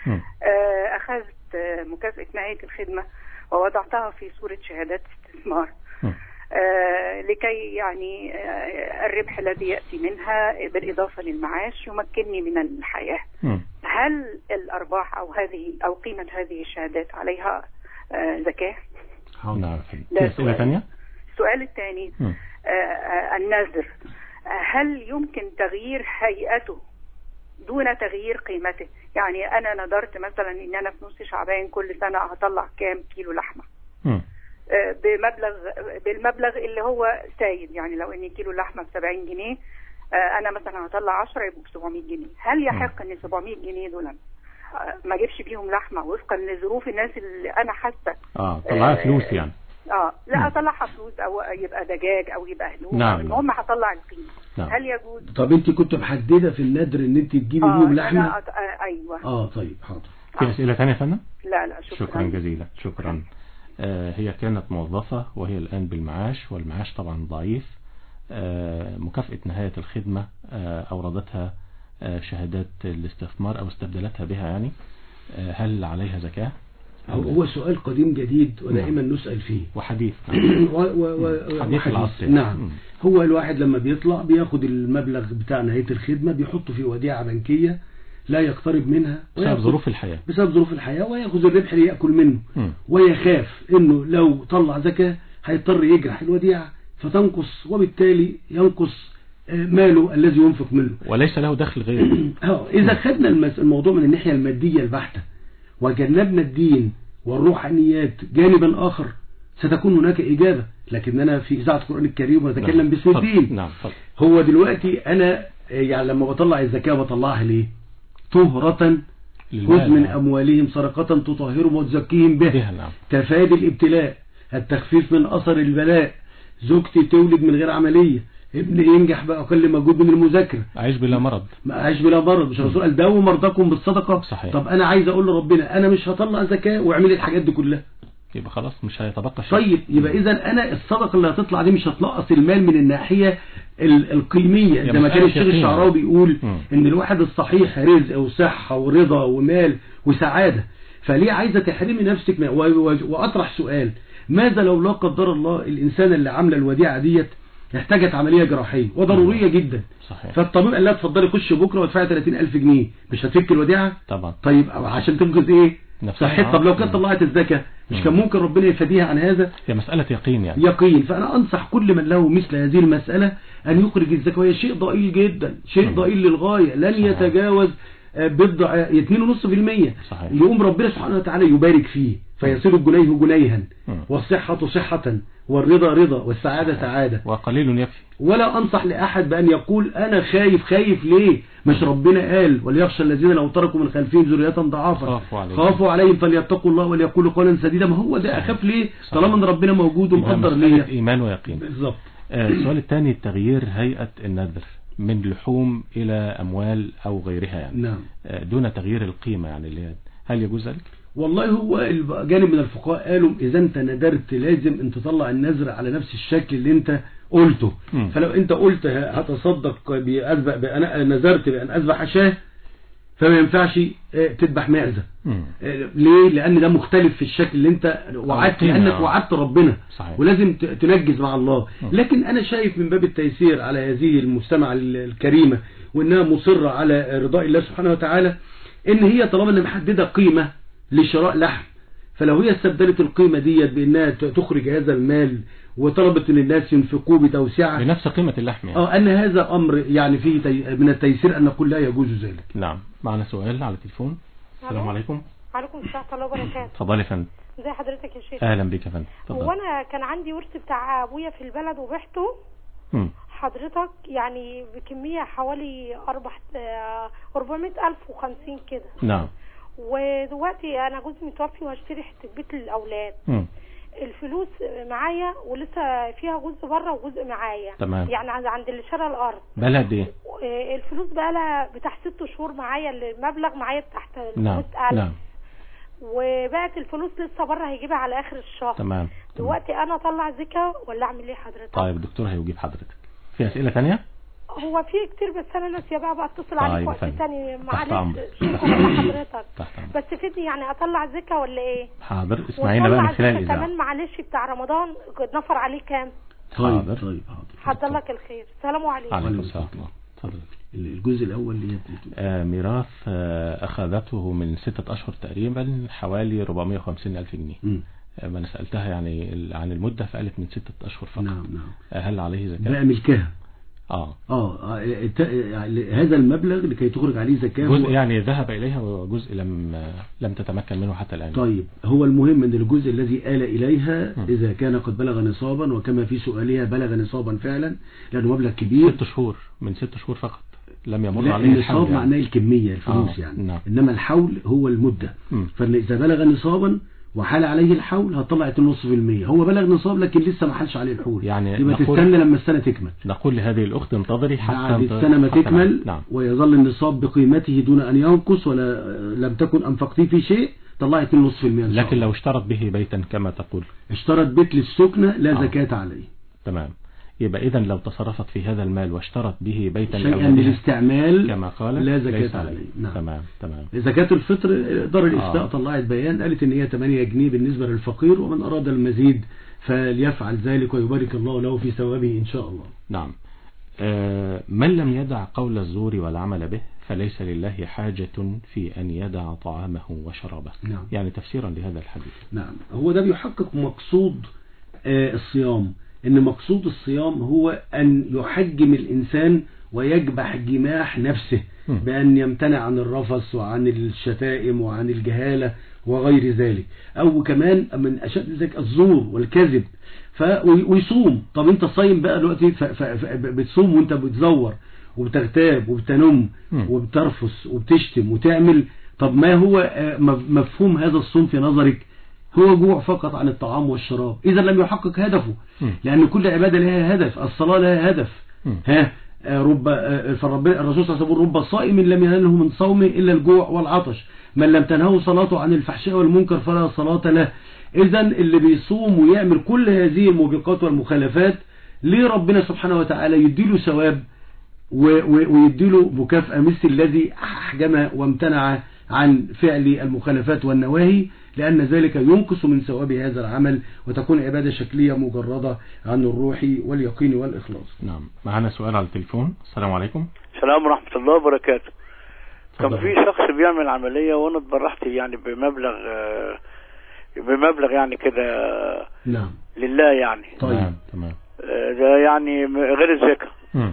آه أخذت مكافأة نهاية الخدمة ووضعتها في صورة شهادات استثمار آه لكي يعني آه الربح الذي يأتي منها بالإضافة للمعاش يمكنني من الحياة. م. هل الأرباح أو هذه أو قيمة هذه الشهادات عليها آه زكاة؟ نعم. أسئلة ثانية؟ السؤال الثاني، آه النذر هل يمكن تغيير هيئته دون تغيير قيمته؟ يعني أنا نذرت مثلا إن أنا في نص شعبان كل سنة هطلع كام كيلو لحمة آه بمبلغ بالمبلغ اللي هو سايد، يعني لو إن كيلو لحمة ب سبعين جنيه آه أنا مثلا هطلع عشرة يبقوا ب سبعمية جنيه، هل يحق إن سبعمية جنيه دول ما أجيبش بيهم لحمة وفقا لظروف الناس اللي أنا حاسة اه طلعها فلوس يعني؟ اه لا اطلعها فلوس او يبقى دجاج او يبقى هدوم. نعم. المهم هطلع القيمه. نعم. هل يجوز؟ طب انت كنت محدده في النذر ان انت تجيبي بيهم لحمه؟ أط... آه ايوه. اه طيب حاضر. في اسئله ثانيه يا فندم؟ لا لا شكرا. شكرا جزيلا. شكرا. آه هي كانت موظفه وهي الان بالمعاش، والمعاش طبعا ضعيف. آه مكافاه نهايه الخدمه آه اوردتها آه شهادات الاستثمار او استبدلتها بها يعني. آه هل عليها زكاه؟ هو سؤال قديم جديد ودائما نعم. نسأل فيه وحديث و و و حديث العصر. نعم. مم. هو الواحد لما بيطلع بياخد المبلغ بتاع نهاية الخدمة بيحطه في وديعة بنكية لا يقترب منها بسبب ظروف الحياة بسبب ظروف الحياة ويأخذ الربح ليأكل منه. مم. ويخاف انه لو طلع زكاة هيضطر يجرح الوديعة فتنقص، وبالتالي ينقص ماله الذي ينفق منه وليس له دخل غيره. إذا خدنا الموضوع من الناحية المادية البحتة وجنبنا الدين والروحانيات جانبا آخر، ستكون هناك إجابة. لكن أنا في إذاعة القرآن الكريم ونتكلم باسم الدين. نعم. هو دلوقتي أنا يعني لما بطلع الزكاة بطلعها ليه؟ طهرة خذ من أموالهم صدقة تطهرهم وتزكيهم بها، نعم. تفادي الابتلاء، التخفيف من أثر البلاء، زوجتي تولد من غير عملية، ابني ينجح بأقل مجهود من المذاكرة، عيش بلا مرض، عيش بلا مرض. مش الرسول قال داووا مرضاكم بالصدقة؟ صحيح. طب أنا عايز أقول لربنا أنا مش هطلع زكاة واعمل الحاجات دي كلها، يبقى خلاص مش هيتبقى شيء. طيب يبقى إذا أنا الصدقة اللي هتطلع دي مش هتنقص المال من الناحية القيمية، زي ما كان الشيخ الشعراوي بيقول إن الواحد الصحيح رزق وصحة ورضا ومال وسعادة. فليه عايزة تحرمي نفسك؟ وأطرح سؤال، ماذا لو لا قدر الله الإنسان اللي عامله الوديعة ديت احتاجت عملية جراحية وضرورية جدا، صحيح. فالطبيب قال لها اتفضلي خش بكرة وادفعي ثلاثين ألف جنيه، مش هتفك الوديعة؟ طبعا. طيب عشان تنقذ ايه؟ صحيح. طب لو كانت طلعت الزكاة مش كان ممكن ربنا يفديها عن هذا؟ هي مسألة يقين يعني. يقين. فأنا أنصح كل من له مثل هذه المسألة أن يخرج الزكاة، وهي شيء ضئيل جدا، شيء ضئيل للغاية، لن صحيح. يتجاوز بضع اثنين ونص بالمية. يقوم ربنا سبحانه وتعالى يبارك فيه فيصير الجنيه جنيها، والصحة صحة، والرضا رضا، والسعادة سعادة، وقليل يكفي. ولا أنصح لأحد بأن يقول أنا خايف. خايف ليه؟ مش ربنا قال وليخشى الذين لو تركوا من خلفهم ذرية ضعافا خافوا عليهم فليتقوا الله وليقولوا قولا سديدا. ما هو ده أخاف ليه طالما ان ربنا موجود ومقدر ليا. إيمان ويقين. بالظبط. آه السؤال الثاني، تغيير هيئة النذر من لحوم إلى أموال أو غيرها يعني. نعم. آه دون تغيير القيمة يعني، اللي هل يجوز ذلك؟ والله هو جانب من الفقهاء قالوا إذا أنت ندرت لازم أن تطلع النذر على نفس الشكل اللي أنت قلته. م. فلو أنت قلت هتصدق بأذبح بأن نذرت بأن أذبح شاه، فما ينفعش تذبح معزة. ليه؟ لأن ده مختلف في الشكل اللي أنت وعدت، لأنك وعدت ربنا. صحيح. ولازم تنجز مع الله. م. لكن أنا شايف من باب التيسير على هذه المجتمع الكريمة وإنها مصرة على رضاء الله سبحانه وتعالى، إن هي طالما أنها محددة قيمة لشراء لحم، فلو هي استبدلت القيمة ديت بأنها تخرج هذا المال وطلبت ان الناس ينفقوه بتوسعة بنفس قيمة اللحم يعني. اه ان هذا امر يعني فيه تي... من التيسير ان نقول لا يجوز ذلك. نعم. معنا سؤال على التليفون. السلام عليكم. وعليكم السلام ورحمة الله وبركاته. اتفضلي يا فندم. ازي حضرتك يا شيخ؟ اهلا بك يا فندم. هو انا كان عندي ورث بتاع ابويا في البلد وبعته حضرتك يعني بكمية حوالي أربعمائة ألف وخمسين كده. نعم. ودلوقتي انا جوزي متوفي وهشتري حته بيت للاولاد. م. الفلوس معايا ولسه فيها جزء بره وجزء معايا. تمام. يعني عند اللي شرى الارض. بقى قد ايه؟ الفلوس بقى لها بتاع ست شهور معايا، المبلغ معايا تحت نعم. نعم. وبقت الفلوس لسه بره هيجيبها على اخر الشهر. تمام. دلوقتي انا اطلع زكاه ولا اعمل ايه حضرتك؟ طيب الدكتور هيجيب حضرتك. في اسئله ثانيه؟ هو في كتير بس انا ناسيه بقى اتصل عليك وقت ثاني. معلش حضرتك بس فيدني يعني اطلع زكاه ولا ايه؟ حاضر. اسمعينا بقى من خلال الاذاعه كمان. معلش بتاع رمضان نفر عليه كام؟ حاضر. طيب حاضر. حضر لك الخير. السلام عليكم. وعليكم السلام. اتفضل. الجزء الاول اللي آه ميراث آه اخذته من ستة اشهر تقريبا حوالي أربعمائة وخمسين ألف جنيه. م. آه ما انا سالتها يعني عن المده فقالت من ستة اشهر فقط. نعم نعم. آه هل عليه زكاه؟ بقى ملكها. آه. اه هذا المبلغ لكي تخرج عليه زكاة جزء يعني ذهب إليها وجزء لم لم تتمكن منه حتى الآن. طيب هو المهم ان الجزء الذي آل إليها م. إذا كان قد بلغ نصابا، وكما في سؤالها بلغ نصابا فعلا لأنه مبلغ كبير. ست شهور من ست شهور فقط لم يمر لا عليه الحول. النصاب يعني. معناه الكمية الفلوس آه. يعني نعم. إنما الحول هو المدة. فإذا بلغ نصابا وحال عليه الحول هطلع النص في المية. هو بلغ نصاب لكن لسه ما حالش عليه الحول، يعني يبقى تستنى لما السنة تكمل. نقول لهذه الأخت انتظري حتى بعد السنة ما تكمل. نعم. ويظل النصاب بقيمته دون أن ينقص ولا لم تكن أنفقتيه في شيء، طلعت النص في المية. لكن لو اشترط به بيتا كما تقول، اشترط بيت للسكنة لا آه. زكاة عليه. تمام. يبقى إذن لو تصرفت في هذا المال واشترت به بيتا شيئا من الاستعمال كما قال لا زكاة عليه. نعم. تمام تمام. زكاة الفطر دار الإفتاء آه. طلعت بيان قالت إن هي ثمانية جنيه بالنسبة للفقير، ومن أراد المزيد فليفعل ذلك ويبارك الله له في ثوابه إن شاء الله. نعم. آه من لم يدع قول الزور والعمل به فليس لله حاجة في أن يدع طعامه وشرابه. نعم. يعني تفسيرا لهذا الحديث. نعم. هو ده بيحقق مقصود آه الصيام، ان مقصود الصيام هو ان يحجم الانسان ويجبح جماح نفسه بأن يمتنع عن الرفث وعن الشتائم وعن الجهالة وغير ذلك. أو كمان من أشد ذلك الزور والكذب ويصوم. طب انت صايم بقى دلوقتي بتصوم وانت بتزور وبتغتاب وبتنم وبترفث وبتشتم وتعمل. طب ما هو مفهوم هذا الصوم في نظرك؟ هو جوع فقط عن الطعام والشراب، إذا لم يحقق هدفه. لأن كل عبادة لها هدف، الصلاة لها هدف. ها رب فربنا الرسول صلى الله عليه وسلم رب صائم لم ينله من صومه إلا الجوع والعطش، من لم تنهه صلاته عن الفحشاء والمنكر فلا صلاة له. إذا اللي بيصوم ويعمل كل هذه الموبقات والمخالفات ليه ربنا سبحانه وتعالى يديله ثواب ويديله مكافأة مثل الذي أحجم وامتنع عن فعل المخالفات والنواهي، لأن ذلك ينقص من ثواب هذا العمل وتكون عبادة شكلية مجردة عن الروح واليقين والإخلاص. نعم. معنا سؤال على التليفون. السلام عليكم. السلام ورحمة الله وبركاته. كان في شخص بيعمل عملية وانا اتبرحت يعني بمبلغ بمبلغ يعني كده. نعم. لله يعني. طيب. تمام. ده يعني غير الزكاة.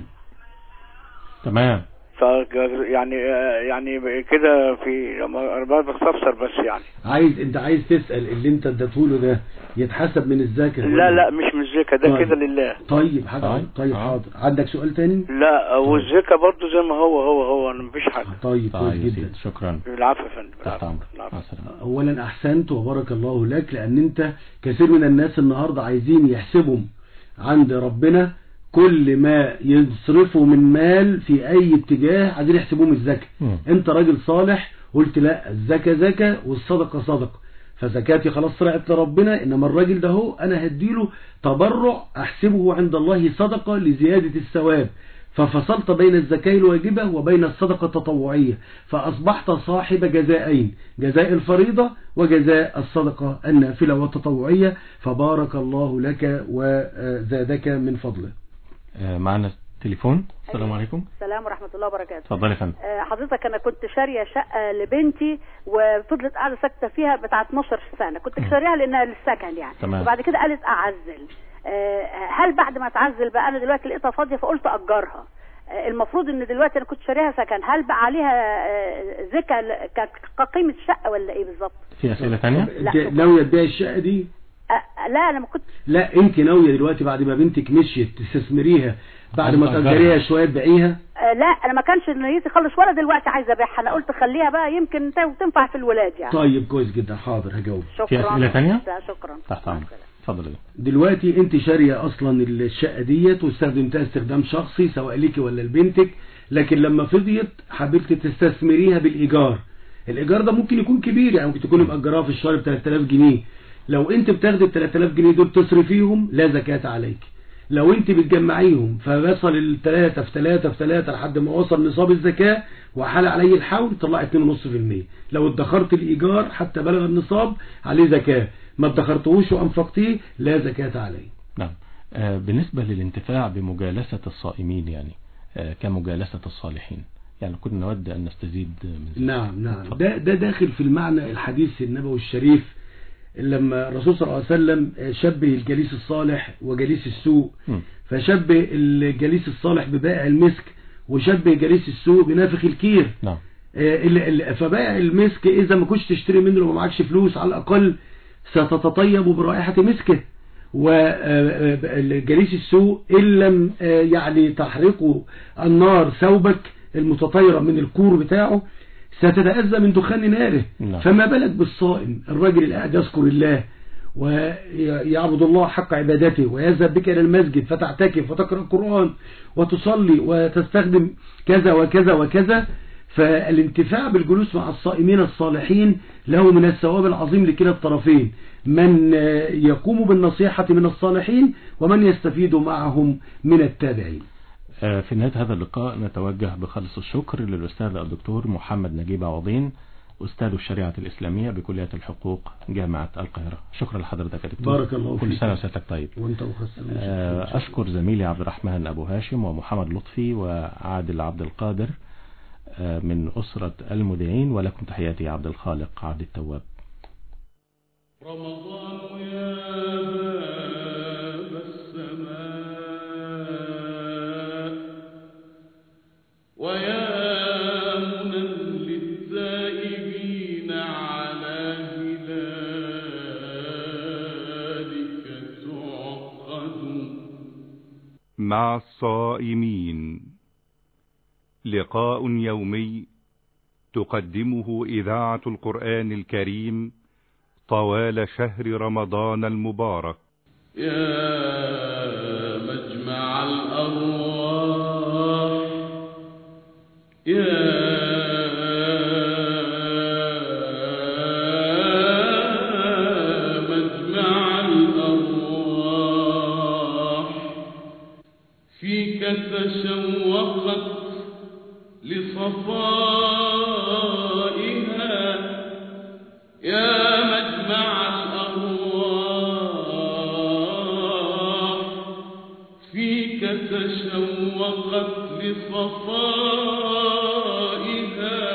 تمام. ف يعني يعني كده في انا بستفسر بس يعني. عايز انت عايز تسأل اللي انت اديته له ده يتحسب من الزكاة؟ لا لا مش من الزكاة ده. طيب. كده لله. طيب حاضر. طيب حاضر. عندك سؤال تاني؟ لا والزكاة برضو زي ما هو هو هو انا مفيش حاجة. طيب كويس جدا. شكرا. العفو يا فندم. اولا احسنت وبارك الله لك، لان انت كثير من الناس النهاردة عايزين يحسبهم عند ربنا كل ما يصرفوا من مال في اي اتجاه عايزين يحسبوه من الزكاة. انت راجل صالح قلت لا الزكاة زكاة والصدقة صدقة، فزكاتي خلاص طلعت لربنا، انما الراجل ده هو انا هديله تبرع احسبه عند الله صدقة لزيادة الثواب، ففصلت بين الزكاة الواجبة وبين الصدقة التطوعية، فأصبحت صاحب جزائين، جزاء الفريضة وجزاء الصدقة النافلة والتطوعية، فبارك الله لك وزادك من فضله. معنا تليفون. السلام عليكم. السلام ورحمة الله وبركاته. اتفضل يا فندم. حضرتك انا كنت شارية شقة لبنتي وفضلت قاعدة ساكتة فيها بتاع اتناشر سنة، كنت شاريها لانها للسكن يعني. تمام. وبعد كده قالت اعزل. هل بعد ما اتعزل بقى انا دلوقتي لقيتها فاضية فقلت اجرها، المفروض ان دلوقتي انا كنت شاريها سكن، هل بقى عليها زكاة كقيمة الشقة ولا ايه بالظبط؟ في اسئلة ثانية؟ ناوية تبيع الشقة دي؟ لا انا ما كنت. لا انت ناوية دلوقتي بعد ما بنتك مشيت تستثمريها بعد ما تأجريها شوية تبيعيها؟ لا انا ما كانش نيتي خالص ولا دلوقتي عايزه ابيعها، انا قلت خليها بقى يمكن تنفع في الولاد يعني. طيب كويس جدا حاضر هجاوب. شكرا. في اسئله ثانيه؟ شكرا. تحت امرك. اتفضل. دلوقتي انت شاريه اصلا الشقه ديت واستخدمتها استخدام شخصي سواء ليكي ولا لبنتك، لكن لما فضيت حبيت تستثمريها بالايجار. الايجار ده ممكن يكون كبير، يعني ممكن تكون مأجراها في الشهر ب ثلاثة آلاف جنيه، لو انت بتاخدي ال ثلاثة آلاف جنيه دول تصرفيهم لا زكاة عليك. لو انت بتجمعيهم فوصل الثلاثة في ثلاثة في ثلاثة لحد ما وصل نصاب الزكاة وحال عليه الحول طلع اتنين ونص في المية. لو ادخرت الإيجار حتى بلغ النصاب عليه زكاة، ما ادخرتهوش وأنفقتيه لا زكاة عليه. نعم. آه بالنسبة للانتفاع بمجالسة الصائمين يعني آه كمجالسة الصالحين، يعني كنا نود أن نستزيد من ذلك. نعم نعم ده, ده داخل في المعنى الحديث النبوي الشريف لما الرسول صلى الله عليه وسلم شبه الجليس الصالح وجليس السوء، فشبه الجليس الصالح ببائع المسك وشبه جليس السوء بنافخ الكير. نعم. فبائع المسك إذا ما كنتش تشتري منه لو ما معكش فلوس على الأقل ستتطيب برائحة مسكه، وجليس السوء إن لم يعني تحرقه النار ثوبك المتطيرة من الكور بتاعه ستتأذى من دخان ناره. نعم. فما بالك بالصائم الراجل اللي قاعد يذكر الله ويعبد الله حق عبادته ويذهب بك إلى المسجد فتعتكف وتقرأ القرآن وتصلي وتستخدم كذا وكذا وكذا. فالانتفاع بالجلوس مع الصائمين الصالحين له من الثواب العظيم لكلا الطرفين، من يقوم بالنصيحة من الصالحين ومن يستفيد معهم من التابعين. في نهاية هذا اللقاء نتوجه بخالص الشكر للأستاذ الدكتور محمد نجيب عوضين أستاذ الشريعة الإسلامية بكلية الحقوق جامعة القاهرة. شكرا لحضرتك يا دكتور. بارك الله فيك. كل سنة وسنتك طيب. وانت وخسر. أشكر زميلي عبد الرحمن أبو هاشم ومحمد لطفي وعادل عبد القادر من أسرة المذيعين، ولكم تحياتي عبد الخالق عبد التواب. رمضان يا باب السماء، مع الصائمين. لقاء يومي تقدمه إذاعة القرآن الكريم طوال شهر رمضان المبارك. يا مجمع الأرواح يا مجمع الأرواح فيك تشوقت لصفائها يا مجمع الأرواح فيك تشوقت لصفائها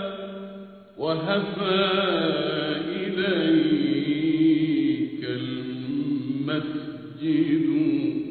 وهفى إليك المسجد